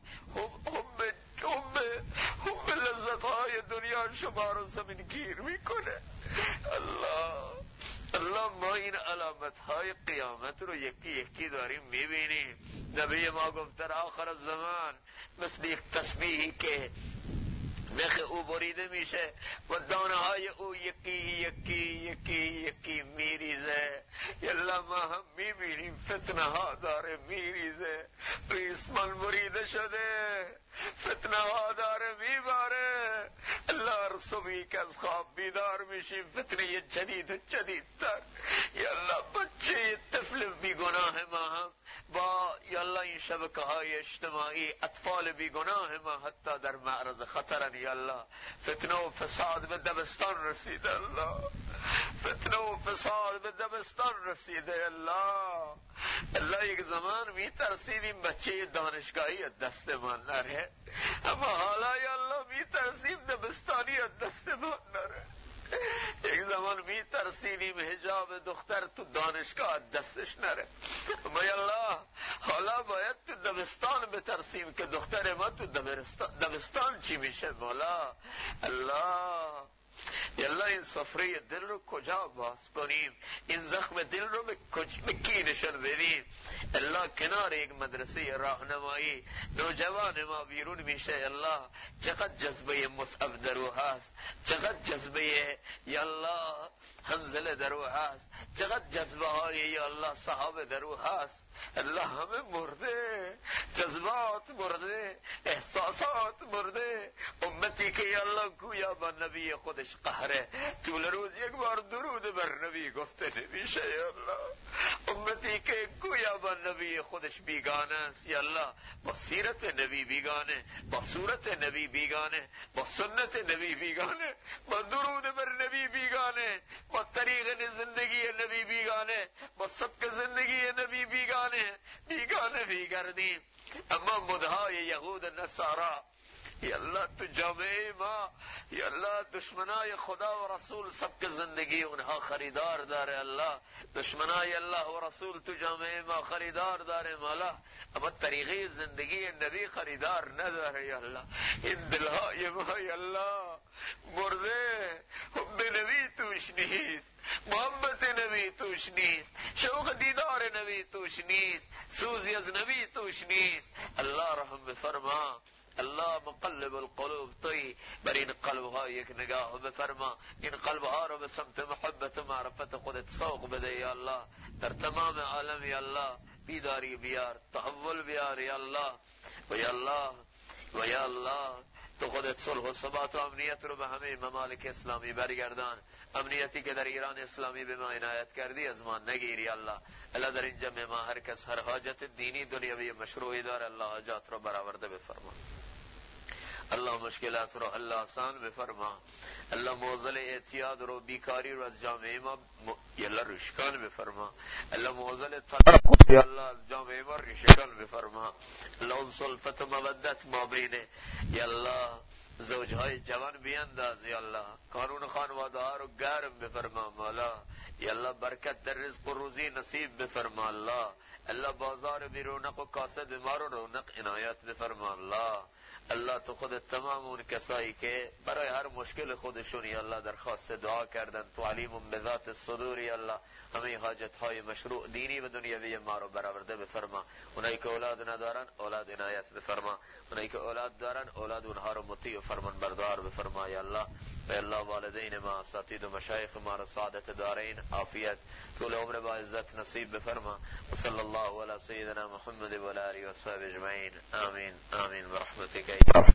حب لذت های دنیا شما رو زمین گیر میکنه. الله ما این علامت های قیامت رو یکی یکی داریم میبینیم. نبی ما گفت در آخر الزمان مثل یک تسبیحی که نخ او بریده میشه و دانه های او یکی یکی یکی یکی میریزه. یالله ما هم میبینیم فتنه ها داره میریزه، ریسمان بریده شده، فتنه ها داره میباره. الله صبحی که از خواب بیدار میشیم فتنه جدید جدیدتر. یالله بچه طفل بیگناه ما هم با یالله این شبکه های اجتماعی اطفال بیگناه ما حتی در معرض خطرن. یالله فتنه و فساد به دبستان رسیده، الله فتنه و فساد به دبستان رسیده. الله یک زمان می ترسیدیم بچه دانشگاهی دست ما نره، اما حالا یالله می ترسیم دبستانی دست ما نره. یک زمان می ترسیدیم حجاب دختر تو دانشگاه دستش نره، اما یالله حالا باید تو دبستان بترسیم که دختر ما تو دبستان چی میشه. مولا الله یالله این صفره دل رو کجا باز کنیم، این زخم دل رو به کی نشان بدیم. الله کنار یک مدرسه راهنمایی نوجوان ما بیرون میشه. الله چقدر جذبه مصعب در او هست، چقدر جذبه یالله حنظله در او هست، چقدر جذبه های یالله صحابه در او هست. الله همه مرده، جذبات مرده، احساسات مرده. امتی که یالله گویا با نبی خودش قهره، طول روز یک بار درود بر نبی گفته نمیشه. یالله امتی که گویا با نبی خودش بیگانه است، یالله با سیرت نبی بیگانه، با صورت نبی بیگانه، با سنت نبی بیگانه، با درود بر نبی بیگانه، با طریق زندگی نبی بیگانه، با سبک زندگی نبی بیگانه بیگردیم. اما مدهای یهود نصارا یالله تو جامعه ما، یالله دشمنای خدا و رسول سبک زندگی اونها خریدار داره. الله دشمنای الله و رسول تو جامعه ما خریدار داره مولا، اما طریقه زندگی نبی خریدار نداره. یالله این دلهای ما یالله مرده، حب نبی توش نیست، محبت نبی توش نیست، شوق دیدار نبی توش نیست، سوزی از نبی توش نیست. الله رحم بفرما، الله مقلب القلوب توی بر این قلبها یک نگاه بفرما، این قلبها رو به سمت محبت و معرفت خودت سوق بده. یا الله در تمام عالم یا الله بیداری بیار، تحول بیار یا الله. و یا الله و یا الله تو خودت صلح و ثبات و امنیت رو به همه ممالک اسلامی برگردان. امنیتی که در ایران اسلامی به ما عنایت کردی از ما نگیری. الله الا در این جمع ما هر کس هر حاجت دینی دنیوی مشروعی داره، الله حاجات رو برآورده بفرما. الله مشکلات رو الله آسان بفرما. الله موزل اعتیاد رو، بیکاری رو از جامعه ما یالله رشکان بفرما. الله موزل طلاق الله از جامعه ما رشکان بفرما. الله اون صلفت و مودت ما بینه یالله زوجهای جوان بینداز یالله، قانون خانواده ها رو گرم بفرما مولا. یالله برکت در رزق و روزی نصیب بفرما الله. الله بازار بی رونق و کاسد ما رو رونق عنایت بفرما الله. الله تو خودت تمام اون کسایی که برای هر مشکل خودشون یا الله درخواست دعا کردن، تو علیم به ذات الصدور یا الله همه حاجت های مشروع دینی و دنیوی ما رو برآورده بفرما. اونایی که اولاد ندارن اولاد عنایت بفرما، اونایی که اولاد دارن اولاد اونها رو مطیع و فرمان بردار بفرما یا الله. و الله والدین ما، اساتید و مشایخ ما رو سعادت دارین، عافیت طول عمر با عزت نصیب بفرما. و صلی الله علی سیدنا محمد و علی آله و صحبه اجمعین. آمین آمین برحمتک.